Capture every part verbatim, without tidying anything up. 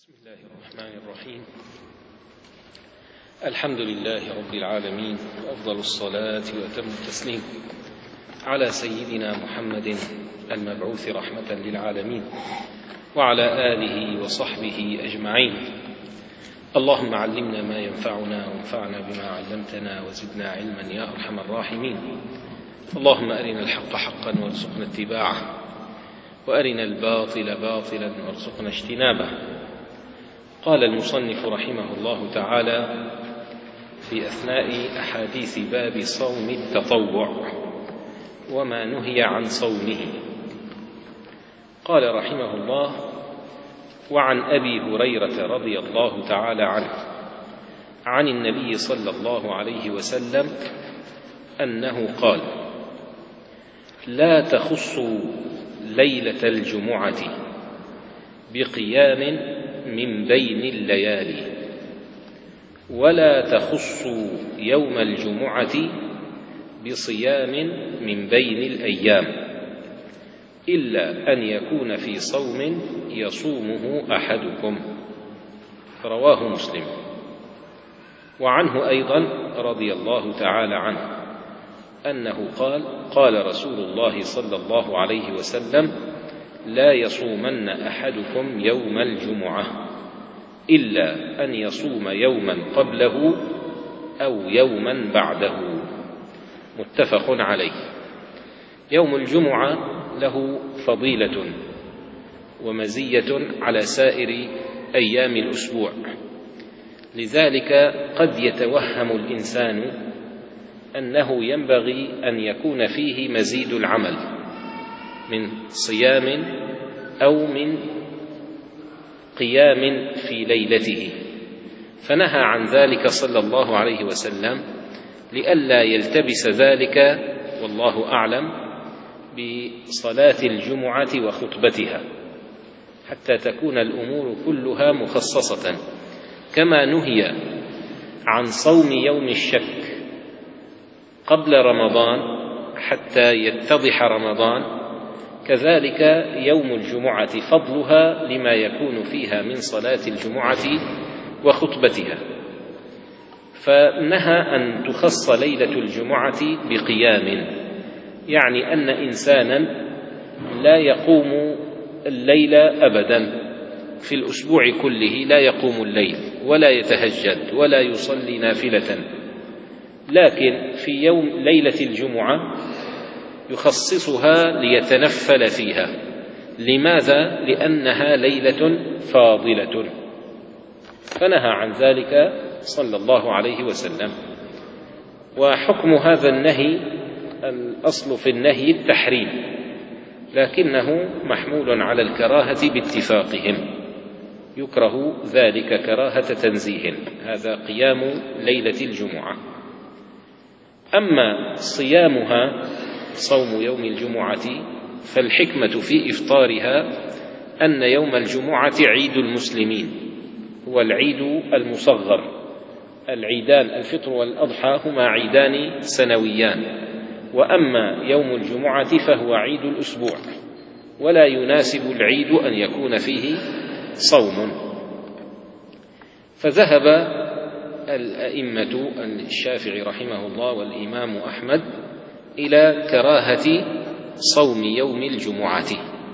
بسم الله الرحمن الرحيم. الحمد لله رب العالمين، وأفضل الصلاة وأتم التسليم على سيدنا محمد المبعوث رحمة للعالمين وعلى آله وصحبه أجمعين. اللهم علمنا ما ينفعنا وانفعنا بما علمتنا وزدنا علما يا أرحم الراحمين. اللهم أرنا الحق حقا وارزقنا اتباعه، وأرنا الباطل باطلا وارزقنا اجتنابه. قال المصنف رحمه الله تعالى في أثناء أحاديث باب صوم التطوع وما نهي عن صومه، قال رحمه الله: وعن أبي هريرة رضي الله تعالى عنه عن النبي صلى الله عليه وسلم أنه قال: لا تخصوا ليلة الجمعة بقيام من بين الليالي، ولا تخصوا يوم الجمعة بصيام من بين الأيام، إلا أن يكون في صوم يصومه أحدكم. رواه مسلم. وعنه أيضا رضي الله تعالى عنه أنه قال: قال رسول الله صلى الله عليه وسلم: لا يصومن أحدكم يوم الجمعة إلا أن يصوم يوما قبله أو يوما بعده. متفق عليه. يوم الجمعة له فضيلة ومزية على سائر أيام الأسبوع، لذلك قد يتوهم الإنسان أنه ينبغي أن يكون فيه مزيد العمل من صيام أو من قيام في ليلته، فنهى عن ذلك صلى الله عليه وسلم لئلا يلتبس ذلك والله أعلم بصلاة الجمعة وخطبتها، حتى تكون الأمور كلها مخصصة. كما نهي عن صوم يوم الشك قبل رمضان حتى يتضح رمضان، كذلك يوم الجمعة فضلها لما يكون فيها من صلاة الجمعة وخطبتها، فنهى أن تخص ليلة الجمعة بقيام، يعني أن إنسانا لا يقوم الليل أبدا في الأسبوع كله، لا يقوم الليل ولا يتهجد ولا يصلي نافلة، لكن في يوم ليلة الجمعة يخصصها ليتنفل فيها. لماذا؟ لأنها ليلة فاضلة، فنهى عن ذلك صلى الله عليه وسلم. وحكم هذا النهي، الأصل في النهي التحريم، لكنه محمول على الكراهة باتفاقهم، يكره ذلك كراهة تنزيه، هذا قيام ليلة الجمعة. أما صيامها صوم يوم الجمعة فالحكمة في إفطارها أن يوم الجمعة عيد المسلمين، هو العيد المصغر. العيدان الفطر والأضحى هما عيدان سنويان، وأما يوم الجمعة فهو عيد الأسبوع، ولا يناسب العيد أن يكون فيه صوم. فذهب الأئمة الشافعي رحمه الله والإمام أحمد إلى كراهة صوم يوم الجمعة.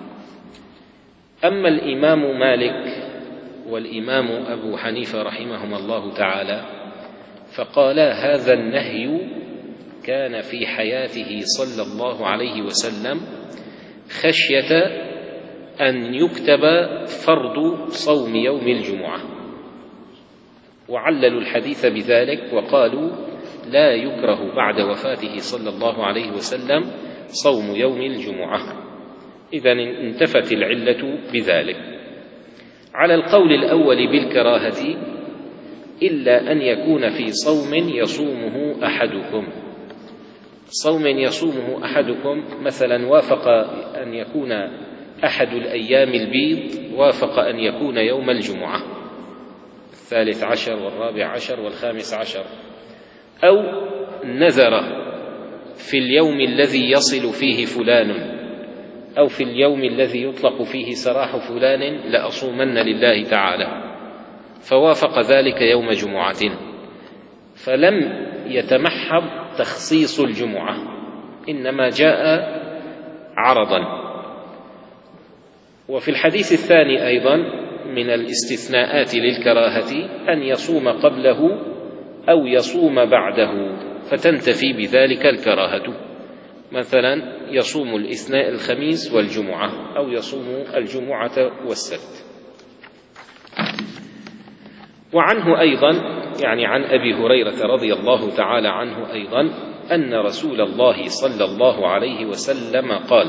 أما الإمام مالك والإمام أبو حنيفة رحمهما الله تعالى فقالا هذا النهي كان في حياته صلى الله عليه وسلم خشية أن يكتب فرض صوم يوم الجمعة، وعللوا الحديث بذلك وقالوا لا يكره بعد وفاته صلى الله عليه وسلم صوم يوم الجمعة، إذن انتفت العلة بذلك. على القول الأول بالكراهة إلا أن يكون في صوم يصومه أحدكم. صوم يصومه أحدكم مثلا وافق أن يكون أحد الأيام البيض، وافق أن يكون يوم الجمعة الثالث عشر والرابع عشر والخامس عشر، أو نذر في اليوم الذي يصل فيه فلان أو في اليوم الذي يطلق فيه سراح فلان لأصومن لله تعالى، فوافق ذلك يوم جمعة، فلم يتمحض تخصيص الجمعة، إنما جاء عرضا. وفي الحديث الثاني أيضا من الاستثناءات للكراهة أن يصوم قبله أو يصوم بعده، فتنتفي بذلك الكراهة، مثلا يصوم الاثنين الخميس والجمعة، أو يصوم الجمعة والسبت. وعنه أيضا، يعني عن أبي هريرة رضي الله تعالى عنه أيضا، أن رسول الله صلى الله عليه وسلم قال: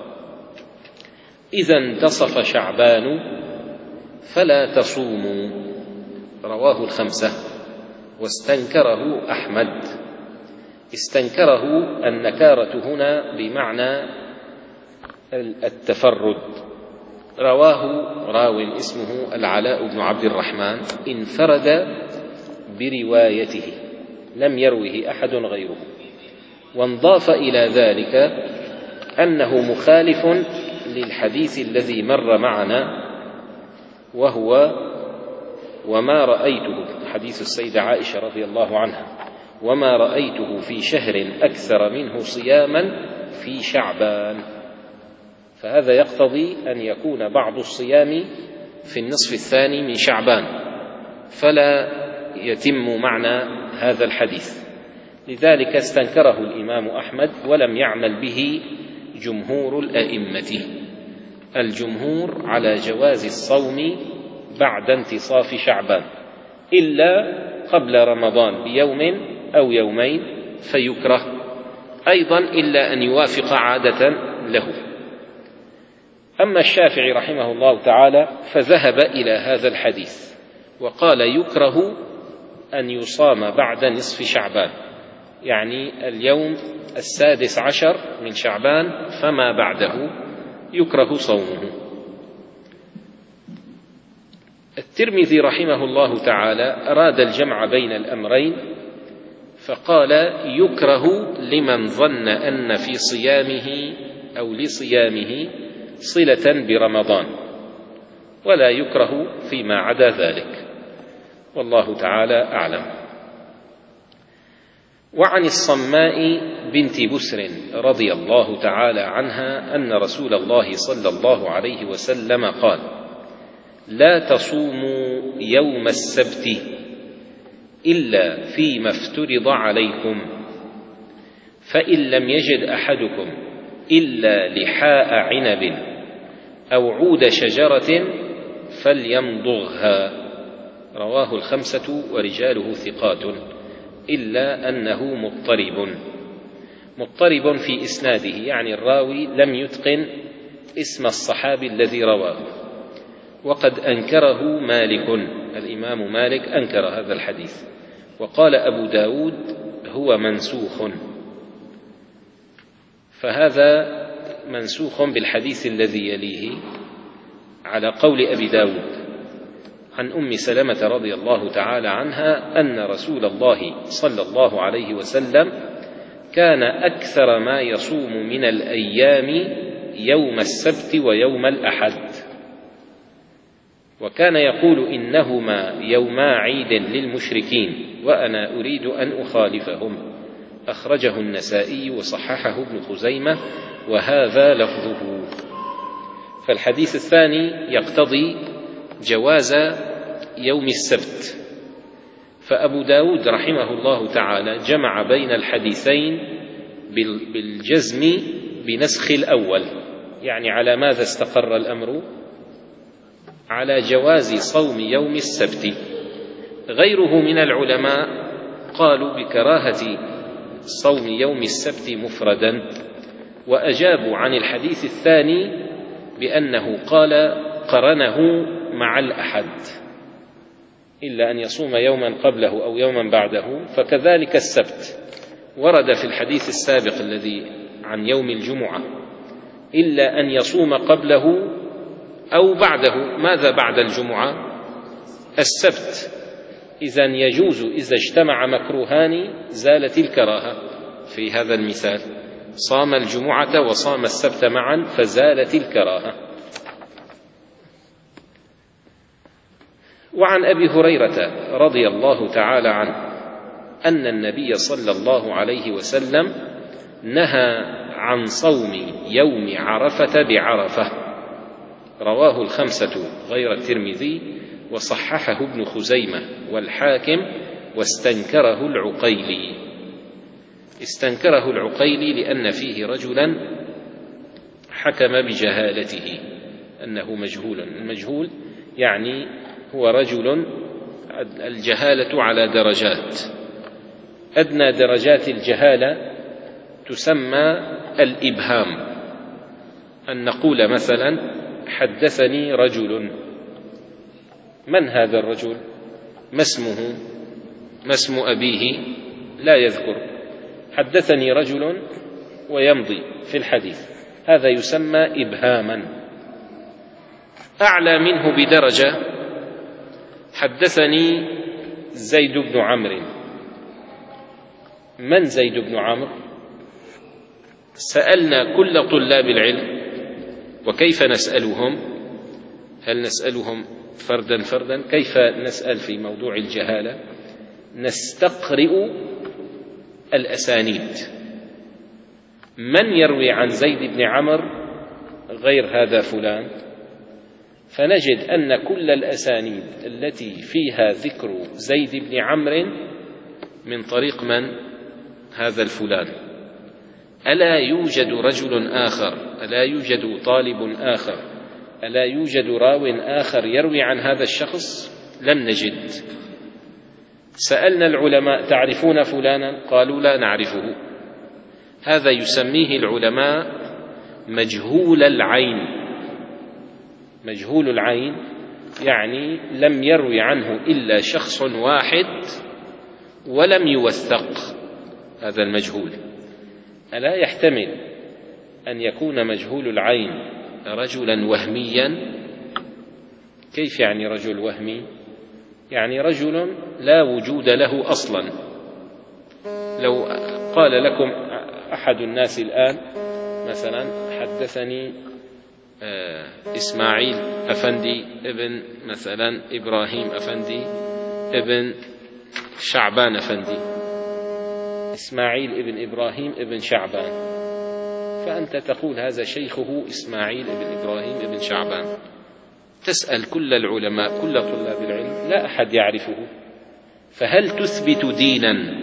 إذا انتصف شعبان فلا تصوموا. رواه الخمسة، واستنكره أحمد. استنكره النكارة هنا بمعنى التفرد. رواه راو اسمه العلاء بن عبد الرحمن، انفرد بروايته، لم يروه أحد غيره. وانضاف إلى ذلك أنه مخالف للحديث الذي مر معنا، وهو وما رأيته، حديث السيدة عائشة رضي الله عنها: وما رأيته في شهر أكثر منه صياما في شعبان. فهذا يقتضي أن يكون بعض الصيام في النصف الثاني من شعبان، فلا يتم معنى هذا الحديث. لذلك استنكره الإمام أحمد، ولم يعمل به جمهور الأئمة. الجمهور على جواز الصوم بعد انتصاف شعبان، إلا قبل رمضان بيوم أو يومين فيكره أيضا، إلا أن يوافق عادة له. أما الشافعي رحمه الله تعالى فذهب إلى هذا الحديث وقال: يكره أن يصام بعد نصف شعبان، يعني اليوم السادس عشر من شعبان فما بعده يكره صومه. الترمذي رحمه الله تعالى أراد الجمع بين الأمرين، فقال: يكره لمن ظن أن في صيامه أو لصيامه صلة برمضان، ولا يكره فيما عدا ذلك، والله تعالى أعلم. وعن الصماء بنت بسر رضي الله تعالى عنها أن رسول الله صلى الله عليه وسلم قال: لا تصوموا يوم السبت إلا فيما افترض عليكم، فإن لم يجد أحدكم إلا لحاء عنب أو عود شجرة فليمضغها. رواه الخمسة ورجاله ثقات، إلا أنه مضطرب. مضطرب في إسناده، يعني الراوي لم يتقن اسم الصحابي الذي رواه، وقد أنكره مالك، الإمام مالك أنكر هذا الحديث، وقال أبو داود هو منسوخ. فهذا منسوخ بالحديث الذي يليه على قول أبي داود عن أم سلمة رضي الله تعالى عنها أن رسول الله صلى الله عليه وسلم كان أكثر ما يصوم من الأيام يوم السبت ويوم الأحد، وكان يقول: إنهما يوما عيد للمشركين وأنا أريد أن أخالفهم. أخرجه النسائي وصححه ابن خزيمة، وهذا لفظه. فالحديث الثاني يقتضي جواز يوم السبت، فأبو داود رحمه الله تعالى جمع بين الحديثين بالجزم بنسخ الأول. يعني على ماذا استقر الأمر؟ على جواز صوم يوم السبت. غيره من العلماء قالوا بكراهة صوم يوم السبت مفردا، وأجابوا عن الحديث الثاني بأنه قال قرنه مع الأحد، إلا أن يصوم يوما قبله أو يوما بعده. فكذلك السبت ورد في الحديث السابق الذي عن يوم الجمعة إلا أن يصوم قبله أو بعده. ماذا بعد الجمعة؟ السبت. إذن يجوز إذا اجتمع مكروهان زالت الكراهة في هذا المثال. صام الجمعة وصام السبت معا فزالت الكراهة. وعن أبي هريرة رضي الله تعالى عنه أن النبي صلى الله عليه وسلم نهى عن صوم يوم عرفة بعرفة، رواه الخمسة غير الترمذي، وصححه ابن خزيمة والحاكم، واستنكره العقيلي. استنكره العقيلي لأن فيه رجلا حكم بجهالته أنه مجهول. المجهول يعني هو رجل الجهالة على درجات، أدنى درجات الجهالة تسمى الإبهام، أن نقول مثلا حدثني رجل، من هذا الرجل؟ ما اسمه؟ ما اسم أبيه؟ لا يذكر، حدثني رجل ويمضي في الحديث، هذا يسمى إبهاما. أعلى منه بدرجة حدثني زيد بن عمرو. من زيد بن عمرو؟ سألنا كل طلاب العلم، وكيف نسألهم؟ هل نسألهم فردا فردا؟ كيف نسأل في موضوع الجهالة؟ نستقرئ الأسانيد، من يروي عن زيد بن عمرو غير هذا فلان، فنجد أن كل الأسانيد التي فيها ذكر زيد بن عمرو من طريق من؟ هذا الفلان. ألا يوجد رجل آخر، ألا يوجد طالب آخر، ألا يوجد راو آخر يروي عن هذا الشخص؟ لم نجد. سألنا العلماء تعرفون فلانا؟ قالوا لا نعرفه. هذا يسميه العلماء مجهول العين. مجهول العين يعني لم يروي عنه إلا شخص واحد ولم يوثق، هذا المجهول. ألا يحتمل أن يكون مجهول العين رجلا وهميا؟ كيف يعني رجل وهمي؟ يعني رجل لا وجود له أصلا. لو قال لكم أحد الناس الآن مثلا حدثني إسماعيل أفندي ابن مثلا إبراهيم أفندي ابن شعبان أفندي، إسماعيل ابن إبراهيم ابن شعبان، فأنت تقول هذا شيخه إسماعيل ابن إبراهيم ابن شعبان. تسأل كل العلماء كل طلاب العلم لا أحد يعرفه، فهل تثبت دينا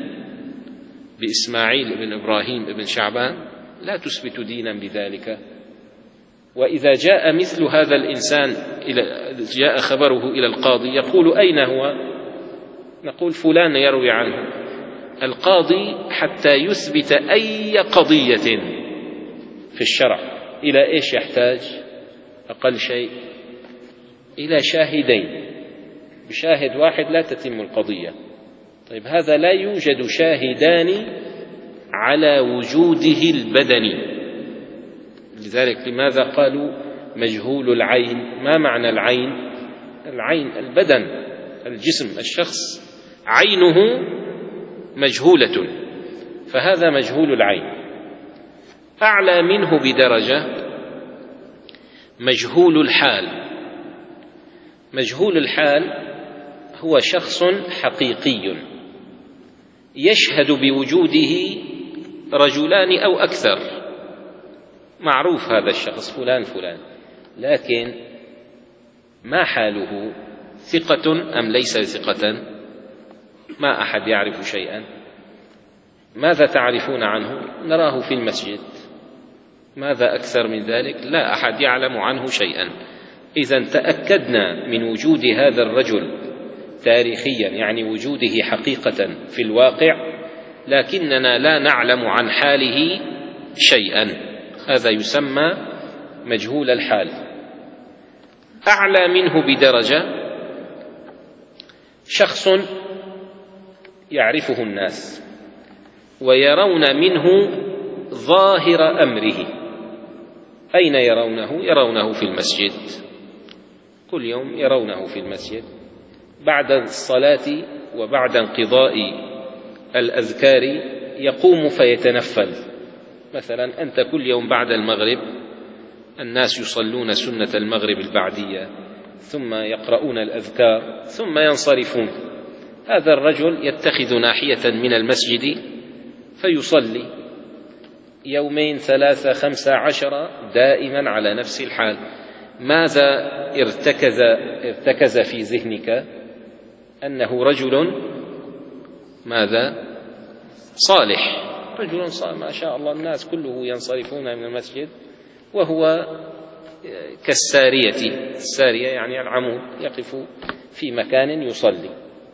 بإسماعيل ابن إبراهيم ابن شعبان؟ لا تثبت دينا بذلك. وإذا جاء مثل هذا الإنسان إلى جاء خبره إلى القاضي يقول أين هو؟ نقول فلان يروي عنه. القاضي حتى يثبت أي قضية في الشرع إلى إيش يحتاج؟ أقل شيء إلى شاهدين، بشاهد واحد لا تتم القضية. طيب هذا لا يوجد شاهدان على وجوده البدني، لذلك لماذا قالوا مجهول العين؟ ما معنى العين؟ العين البدن، الجسم، الشخص عينه مجهولة، فهذا مجهول العين. أعلى منه بدرجة مجهول الحال. مجهول الحال هو شخص حقيقي يشهد بوجوده رجلان أو أكثر، معروف هذا الشخص فلان فلان، لكن ما حاله؟ ثقة أم ليس ثقة؟ ما أحد يعرف شيئا. ماذا تعرفون عنه؟ نراه في المسجد، ماذا أكثر من ذلك؟ لا أحد يعلم عنه شيئا. إذن تأكدنا من وجود هذا الرجل تاريخيا، يعني وجوده حقيقة في الواقع، لكننا لا نعلم عن حاله شيئا، هذا يسمى مجهول الحال. أعلى منه بدرجة شخص يعرفه الناس ويرون منه ظاهر أمره. أين يرونه؟ يرونه في المسجد، كل يوم يرونه في المسجد بعد الصلاة وبعد انقضاء الأذكار يقوم فيتنفل مثلا أنت كل يوم بعد المغرب الناس يصلون سنة المغرب البعدية ثم يقرؤون الأذكار ثم ينصرفون، هذا الرجل يتخذ ناحية من المسجد فيصلي يومين ثلاثة خمسة عشر دائما على نفس الحال. ماذا ارتكز, ارتكز في ذهنك؟ أنه رجل ماذا؟ صالح، رجل صالح ما شاء الله، الناس كله ينصرفون من المسجد وهو كالسارية، السارية يعني العمود، يقف في مكان يصلي.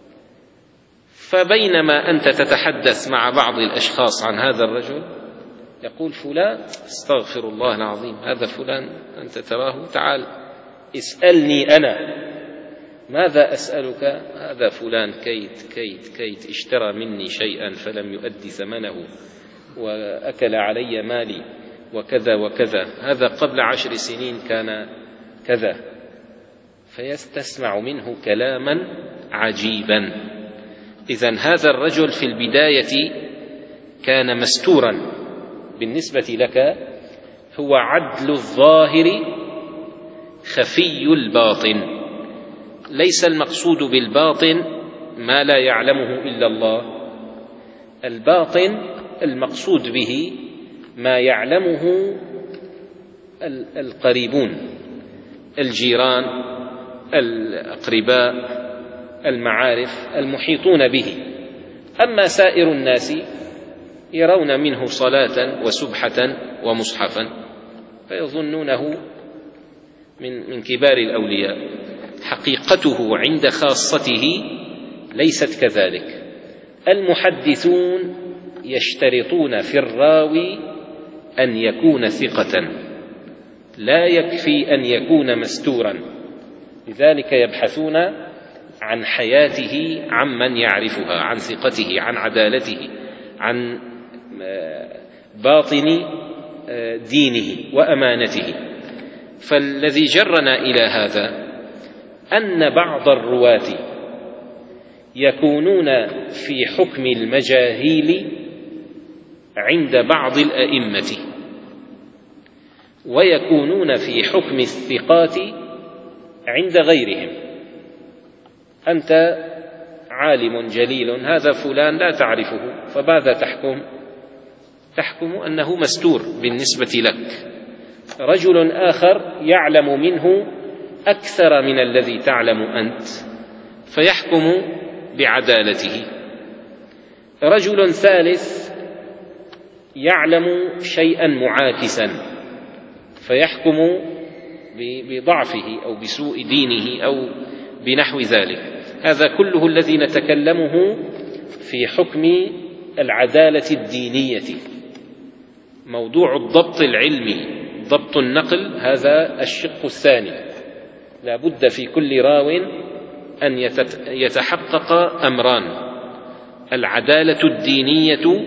فبينما أنت تتحدث مع بعض الأشخاص عن هذا الرجل يقول فلان استغفر الله العظيم، هذا فلان أنت تراه، تعال اسألني أنا. ماذا أسألك؟ هذا فلان كيت كيت كيت اشترى مني شيئا فلم يؤدي ثمنه وأكل علي مالي وكذا وكذا، هذا قبل عشر سنين كان كذا، فيستسمع منه كلاما عجيبا. إذن هذا الرجل في البداية كان مستورا بالنسبة لك، هو عدل الظاهر خفي الباطن. ليس المقصود بالباطن ما لا يعلمه إلا الله، الباطن المقصود به ما يعلمه القريبون، الجيران، الأقرباء، المعارف، المحيطون به. أما سائر الناس يرون منه صلاة وسبحة ومصحفا فيظنونه من من كبار الأولياء، حقيقته عند خاصته ليست كذلك. المحدثون يشترطون في الراوي أن يكون ثقة، لا يكفي أن يكون مستورا، لذلك يبحثون عن حياته عمن يعرفها، عن ثقته، عن عدالته، عن باطن دينه وأمانته. فالذي جرنا إلى هذا أن بعض الرواة يكونون في حكم المجاهيل عند بعض الأئمة، ويكونون في حكم الثقات عند غيرهم. أنت عالم جليل، هذا فلان لا تعرفه، فماذا تحكم؟ تحكم أنه مستور بالنسبة لك. رجل آخر يعلم منه أكثر من الذي تعلم أنت فيحكم بعدالته. رجل ثالث يعلم شيئا معاكسا فيحكم بضعفه أو بسوء دينه أو بنحو ذلك. هذا كله الذي نتكلمه في حكم العدالة الدينية. موضوع الضبط العلمي، ضبط النقل، هذا الشق الثاني. لا بد في كل راو أن يتحقق أمران: العدالة الدينية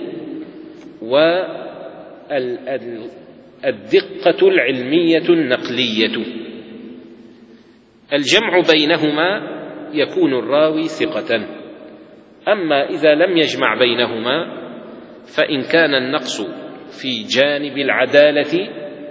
والدقة العلمية النقلية. الجمع بينهما يكون الراوي ثقة. أما إذا لم يجمع بينهما فإن كان النقص في جانب العدالة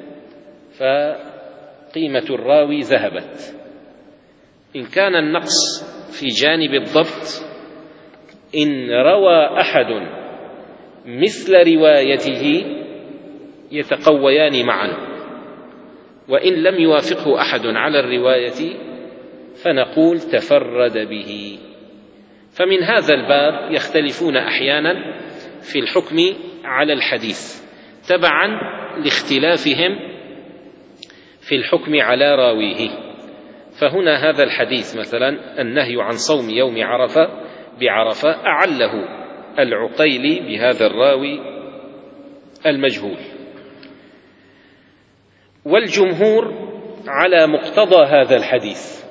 فقيمة الراوي ذهبت، إن كان النقص في جانب الضبط، إن روى أحد مثل روايته يتقويان معا، وإن لم يوافقه أحد على الرواية فنقول تفرد به. فمن هذا الباب يختلفون أحيانا في الحكم على الحديث تبعا لاختلافهم في الحكم على راويه. فهنا هذا الحديث مثلا النهي عن صوم يوم عرفة بعرفة أعله العقيلي بهذا الراوي المجهول، والجمهور على مقتضى هذا الحديث،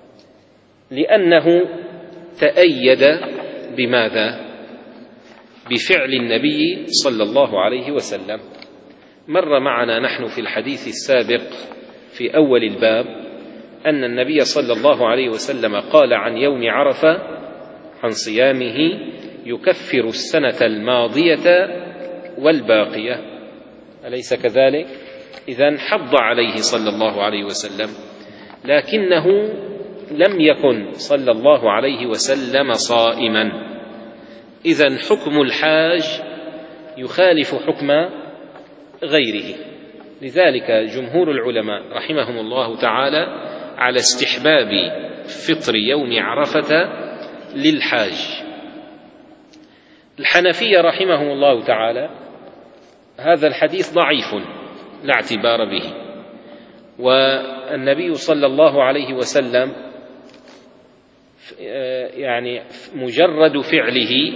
لأنه تأيد بماذا؟ بفعل النبي صلى الله عليه وسلم. مر معنا نحن في الحديث السابق في أول الباب أن النبي صلى الله عليه وسلم قال عن يوم عرفة عن صيامه: يكفر السنة الماضية والباقية. أليس كذلك؟ إذن حض عليه صلى الله عليه وسلم، لكنه لم يكن صلى الله عليه وسلم صائما. إذن حكم الحاج يخالف حكم غيره. لذلك جمهور العلماء رحمهم الله تعالى على استحباب فطر يوم عرفة للحاج. الحنفية رحمهم الله تعالى هذا الحديث ضعيف لا اعتبار به، والنبي صلى الله عليه وسلم يعني مجرد فعله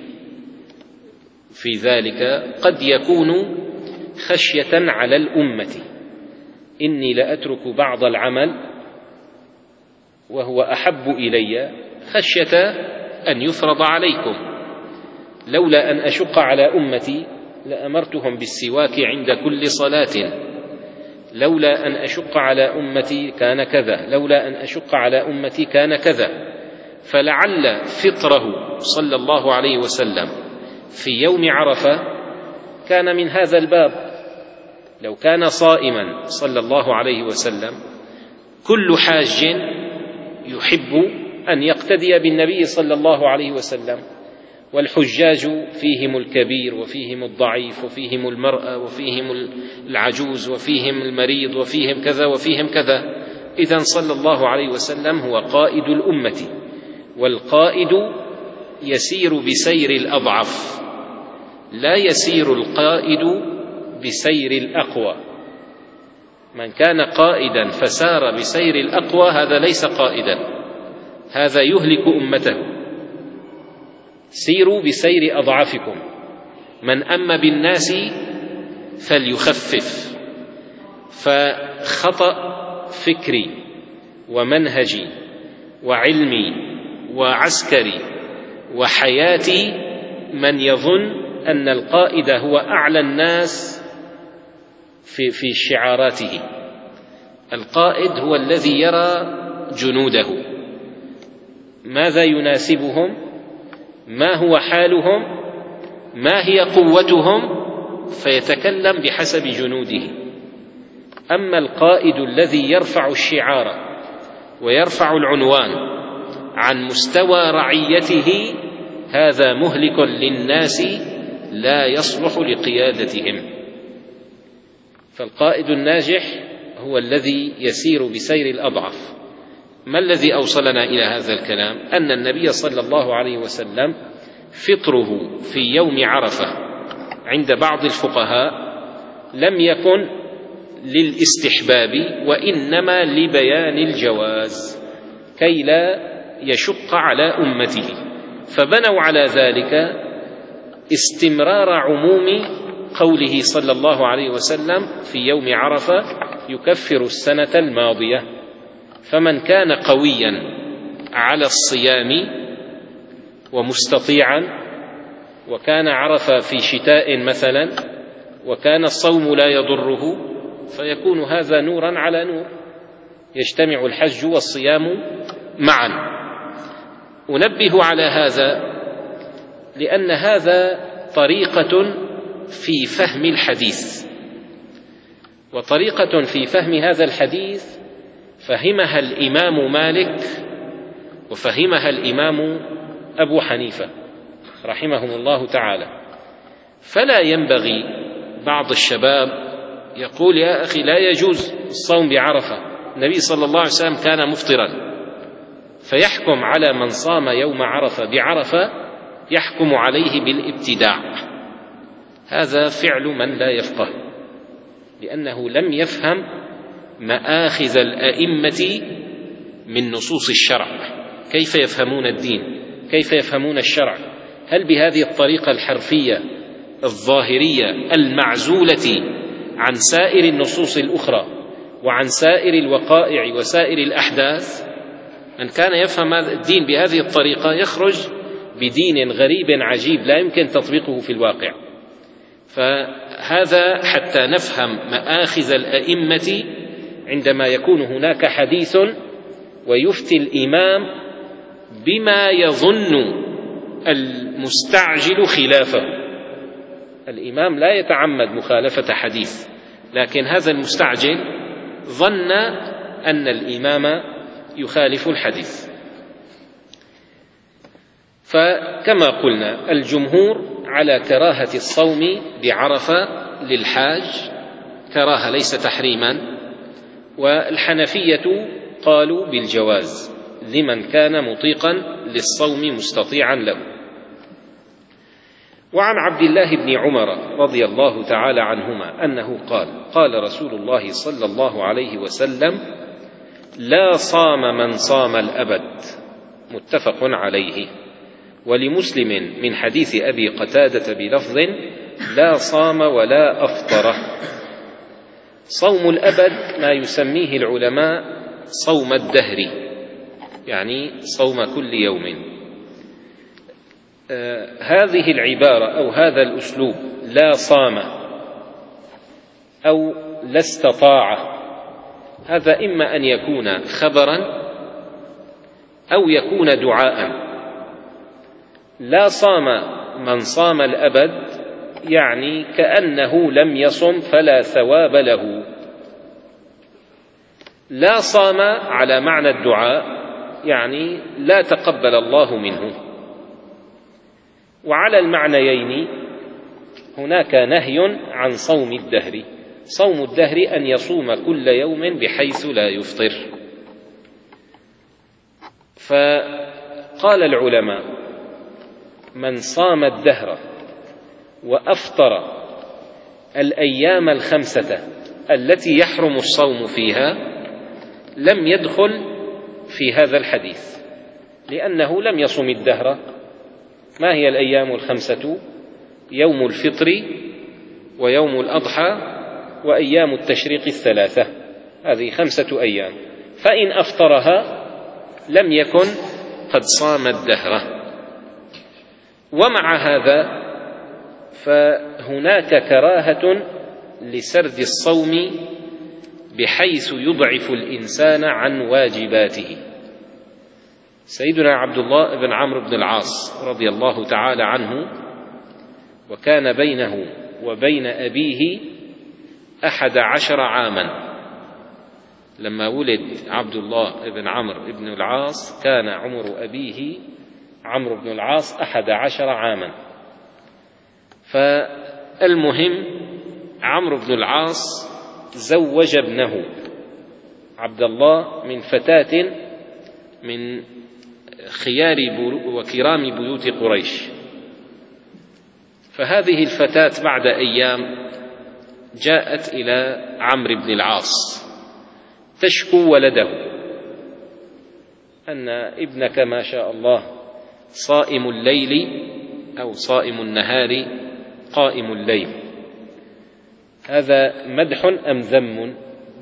في ذلك قد يكون خشية على الأمة. إني لأترك بعض العمل وهو أحب إلي خشية أن يفرض عليكم، لولا أن أشق على أمتي لأمرتهم بالسواك عند كل صلاة، لولا أن أشق على أمتي كان كذا، لولا أن أشق على أمتي كان كذا. فلعل فطره صلى الله عليه وسلم في يوم عرفة كان من هذا الباب. لو كان صائما صلى الله عليه وسلم كل حاج يحب أن يقتدي بالنبي صلى الله عليه وسلم، والحجاج فيهم الكبير وفيهم الضعيف وفيهم المرأة وفيهم العجوز وفيهم المريض وفيهم كذا وفيهم كذا. إذن صلى الله عليه وسلم هو قائد الأمة، والقائد يسير بسير الأضعف، لا يسير القائد بسير الأقوى. من كان قائدا فسار بسير الأقوى هذا ليس قائدا، هذا يهلك أمته. سيروا بسير أضعفكم، من أم بالناس فليخفف. فخطأ فكري ومنهجي وعلمي وعسكري وحياتي من يظن أن القائد هو أعلى الناس في في شعاراته. القائد هو الذي يرى جنوده ماذا يناسبهم، ما هو حالهم، ما هي قوتهم، فيتكلم بحسب جنوده. أما القائد الذي يرفع الشعار ويرفع العنوان عن مستوى رعيته هذا مهلك للناس لا يصلح لقيادتهم. فالقائد الناجح هو الذي يسير بسير الأضعف. ما الذي أوصلنا إلى هذا الكلام؟ أن النبي صلى الله عليه وسلم فطره في يوم عرفة عند بعض الفقهاء لم يكن للاستحباب وإنما لبيان الجواز كي لا يشق على أمته، فبنوا على ذلك استمرار عموم قوله صلى الله عليه وسلم في يوم عرفة يكفر السنة الماضية. فمن كان قويا على الصيام ومستطيعا وكان عرفة في شتاء مثلا وكان الصوم لا يضره فيكون هذا نورا على نور، يجتمع الحج والصيام معا. أنبه على هذا لأن هذا طريقة في فهم الحديث، وطريقة في فهم هذا الحديث فهمها الإمام مالك وفهمها الإمام أبو حنيفة رحمهم الله تعالى. فلا ينبغي بعض الشباب يقول يا أخي لا يجوز الصوم بعرفة، النبي صلى الله عليه وسلم كان مفطرا، فيحكم على من صام يوم عرفة بعرفة يحكم عليه بالابتداع. هذا فعل من لا يفقه، لأنه لم يفهم مآخذ الأئمة من نصوص الشرع. كيف يفهمون الدين؟ كيف يفهمون الشرع؟ هل بهذه الطريقة الحرفية الظاهرية المعزولة عن سائر النصوص الأخرى وعن سائر الوقائع وسائر الأحداث؟ من كان يفهم الدين بهذه الطريقة يخرج بدين غريب عجيب لا يمكن تطبيقه في الواقع. فهذا حتى نفهم مآخذ الأئمة عندما يكون هناك حديث ويفتي الإمام بما يظن المستعجل خلافه. الإمام لا يتعمد مخالفة حديث، لكن هذا المستعجل ظن أن الإمام يخالف الحديث. فكما قلنا الجمهور على كراهة الصوم بعرفة للحاج، كراهة ليس تحريما، والحنفية قالوا بالجواز لمن كان مطيقا للصوم مستطيعا له. وعن عبد الله بن عمر رضي الله تعالى عنهما أنه قال: قال رسول الله صلى الله عليه وسلم: لا صام من صام الأبد، متفق عليه. ولمسلم من حديث أبي قتادة بلفظ: لا صام ولا أفطر. صوم الأبد ما يسميه العلماء صوم الدهر، يعني صوم كل يوم. آه هذه العبارة أو هذا الأسلوب لا صام أو لا استطاع، هذا إما أن يكون خبرا أو يكون دعاء. لا صام من صام الأبد يعني كأنه لم يصم فلا ثواب له. لا صام على معنى الدعاء يعني لا تقبل الله منه. وعلى المعنيين هناك نهي عن صوم الدهر. صوم الدهر أن يصوم كل يوم بحيث لا يفطر. فقال العلماء: من صام الدهر وأفطر الأيام الخمسة التي يحرم الصوم فيها لم يدخل في هذا الحديث، لأنه لم يصم الدهر. ما هي الأيام الخمسة؟ يوم الفطر ويوم الأضحى وأيام التشريق الثلاثة، هذه خمسة أيام. فإن أفطرها لم يكن قد صام الدهر. ومع هذا فهناك كراهة لسرد الصوم بحيث يضعف الإنسان عن واجباته. سيدنا عبد الله بن عمرو بن العاص رضي الله تعالى عنه، وكان بينه وبين أبيه أحد عشر عاما. لما ولد عبد الله بن عمرو بن العاص كان عمر أبيه عمرو بن العاص أحد عشر عاما. فالمهم عمرو بن العاص زوج ابنه عبد الله من فتاة من خيار وكرام بيوت قريش. فهذه الفتاة بعد أيام جاءت إلى عمرو بن العاص تشكو ولده أن ابنك ما شاء الله صائم الليل أو صائم النهار قائم الليل. هذا مدح أم ذم؟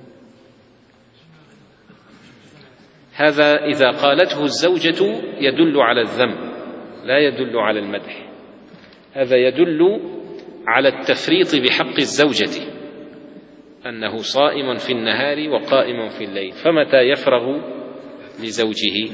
هذا إذا قالته الزوجة يدل على الذم، لا يدل على المدح. هذا يدل على التفريط بحق الزوجة، أنه صائم في النهار وقائم في الليل، فمتى يفرغ لزوجه.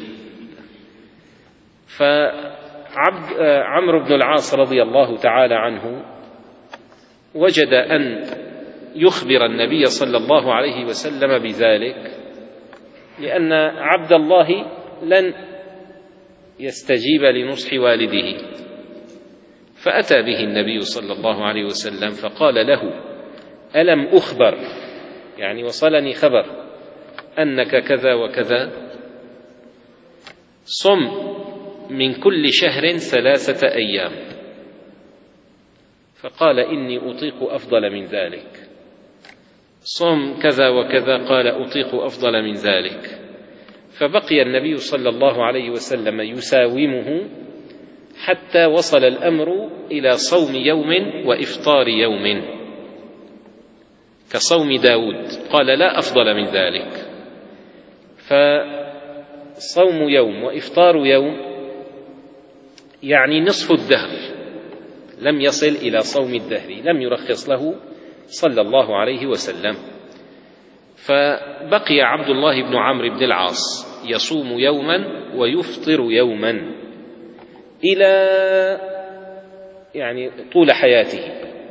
فعمرو بن العاص رضي الله تعالى عنه وجد أن يخبر النبي صلى الله عليه وسلم بذلك، لأن عبد الله لن يستجيب لنصح والده. فأتى به النبي صلى الله عليه وسلم فقال له: ألم أخبر، يعني وصلني خبر أنك كذا وكذا، صم من كل شهر ثلاثة أيام. فقال: إني أطيق أفضل من ذلك. صم كذا وكذا، قال: أطيق أفضل من ذلك. فبقي النبي صلى الله عليه وسلم يساومه حتى وصل الأمر إلى صوم يوم وإفطار يوم كصوم داود، قال: لا أفضل من ذلك. فصوم يوم وإفطار يوم يعني نصف الدهر، لم يصل إلى صوم الدهر، لم يرخص له صلى الله عليه وسلم. فبقي عبد الله بن عمرو بن العاص يصوم يوما ويفطر يوما إلى يعني طول حياته،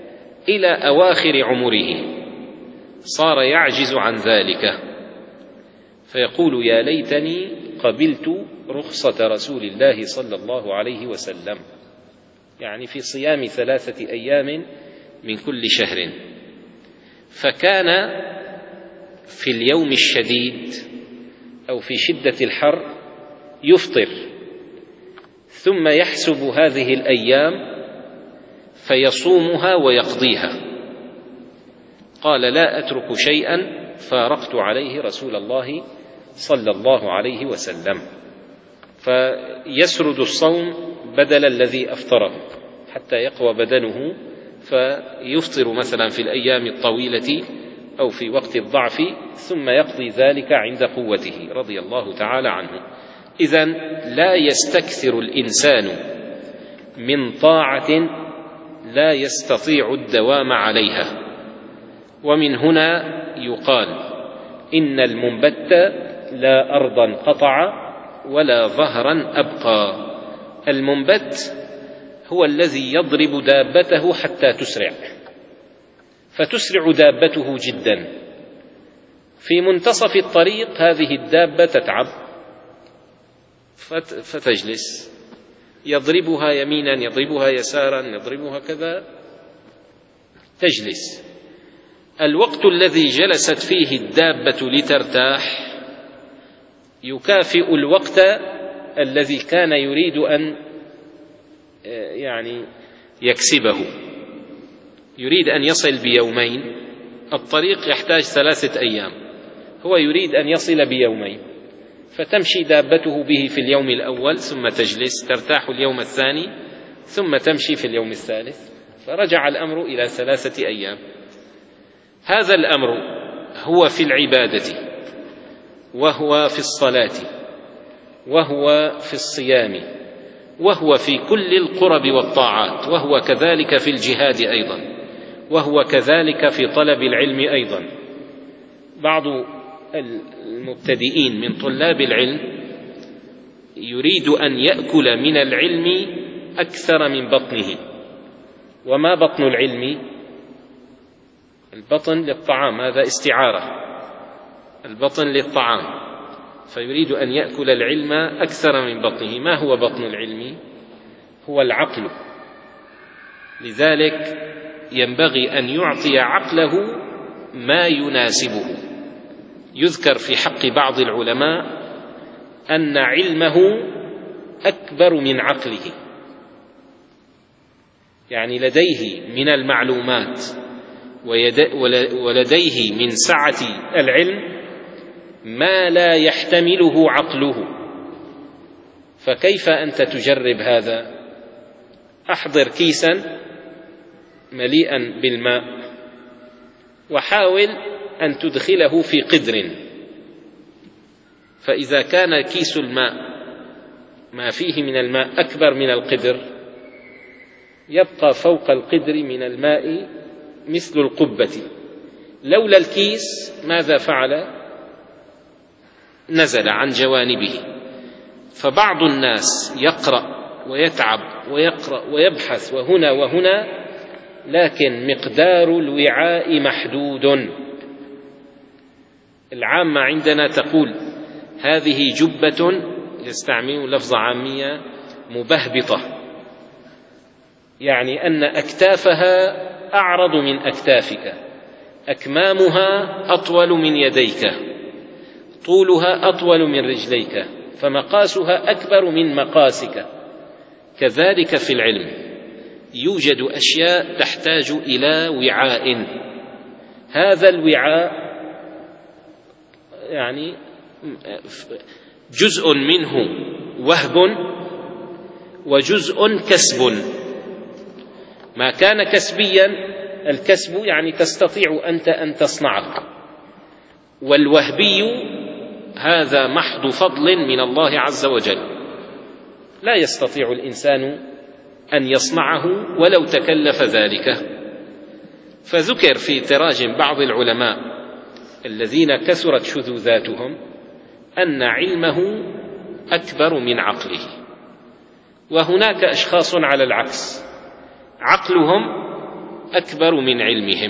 إلى أواخر عمره صار يعجز عن ذلك، فيقول يا ليتني قبلت رخصة رسول الله صلى الله عليه وسلم، يعني في صيام ثلاثة أيام من كل شهر. فكان في اليوم الشديد أو في شدة الحر يفطر، ثم يحسب هذه الأيام فيصومها ويقضيها. قال لا أترك شيئا فارقت عليه رسول الله صلى الله عليه وسلم، فيسرد الصوم بدل الذي أفطره حتى يقوى بدنه، فيفطر مثلا في الأيام الطويلة أو في وقت الضعف، ثم يقضي ذلك عند قوته رضي الله تعالى عنه. إذن لا يستكثر الإنسان من طاعة لا يستطيع الدوام عليها. ومن هنا يقال إن المنبت لا أرضا قطع ولا ظهرا أبقى. المنبت هو الذي يضرب دابته حتى تسرع، فتسرع دابته جدا، في منتصف الطريق هذه الدابة تتعب فتجلس، يضربها يمينا يضربها يسارا يضربها كذا، تجلس. الوقت الذي جلست فيه الدابة لترتاح يكافئ الوقت الذي كان يريد أن يعني يكسبه. يريد أن يصل بيومين، الطريق يحتاج ثلاثة أيام، هو يريد أن يصل بيومين، فتمشي دابته به في اليوم الأول، ثم تجلس ترتاح اليوم الثاني، ثم تمشي في اليوم الثالث، فرجع الأمر إلى ثلاثة أيام. هذا الأمر هو في العبادة، وهو في الصلاة، وهو في الصيام، وهو في كل القرب والطاعات، وهو كذلك في الجهاد أيضا، وهو كذلك في طلب العلم أيضا. بعض المبتدئين من طلاب العلم يريد أن يأكل من العلم أكثر من بطنه. وما بطن العلم؟ البطن للطعام، هذا استعارة، البطن للطعام، فيريد أن يأكل العلم أكثر من بطنه. ما هو بطن العلم؟ هو العقل. لذلك ينبغي أن يعطي عقله ما يناسبه. يذكر في حق بعض العلماء أن علمه أكبر من عقله، يعني لديه من المعلومات ولديه من سعة العلم ما لا يحتمله عقله. فكيف أنت تجرب هذا؟ أحضر كيسا مليئا بالماء وحاول أن تدخله في قدر، فإذا كان كيس الماء ما فيه من الماء أكبر من القدر، يبقى فوق القدر من الماء مثل القبة. لولا الكيس ماذا فعل؟ نزل عن جوانبه. فبعض الناس يقرأ ويتعب ويقرأ ويبحث وهنا وهنا، لكن مقدار الوعاء محدود. العامة عندنا تقول هذه جبة، يستعملون لفظة عامية، مبهبطة، يعني أن أكتافها أعرض من أكتافك، أكمامها أطول من يديك، طولها أطول من رجليك، فمقاسها أكبر من مقاسك. كذلك في العلم يوجد أشياء تحتاج إلى وعاء. هذا الوعاء يعني جزء منه وهب وجزء كسب. ما كان كسبيا، الكسب يعني تستطيع أنت أن تصنعه، والوهبي هذا محض فضل من الله عز وجل، لا يستطيع الإنسان أن يصنعه ولو تكلف ذلك. فذكر في تراجم بعض العلماء الذين كثرت شذوذاتهم أن علمه أكبر من عقله. وهناك أشخاص على العكس، عقلهم أكبر من علمهم،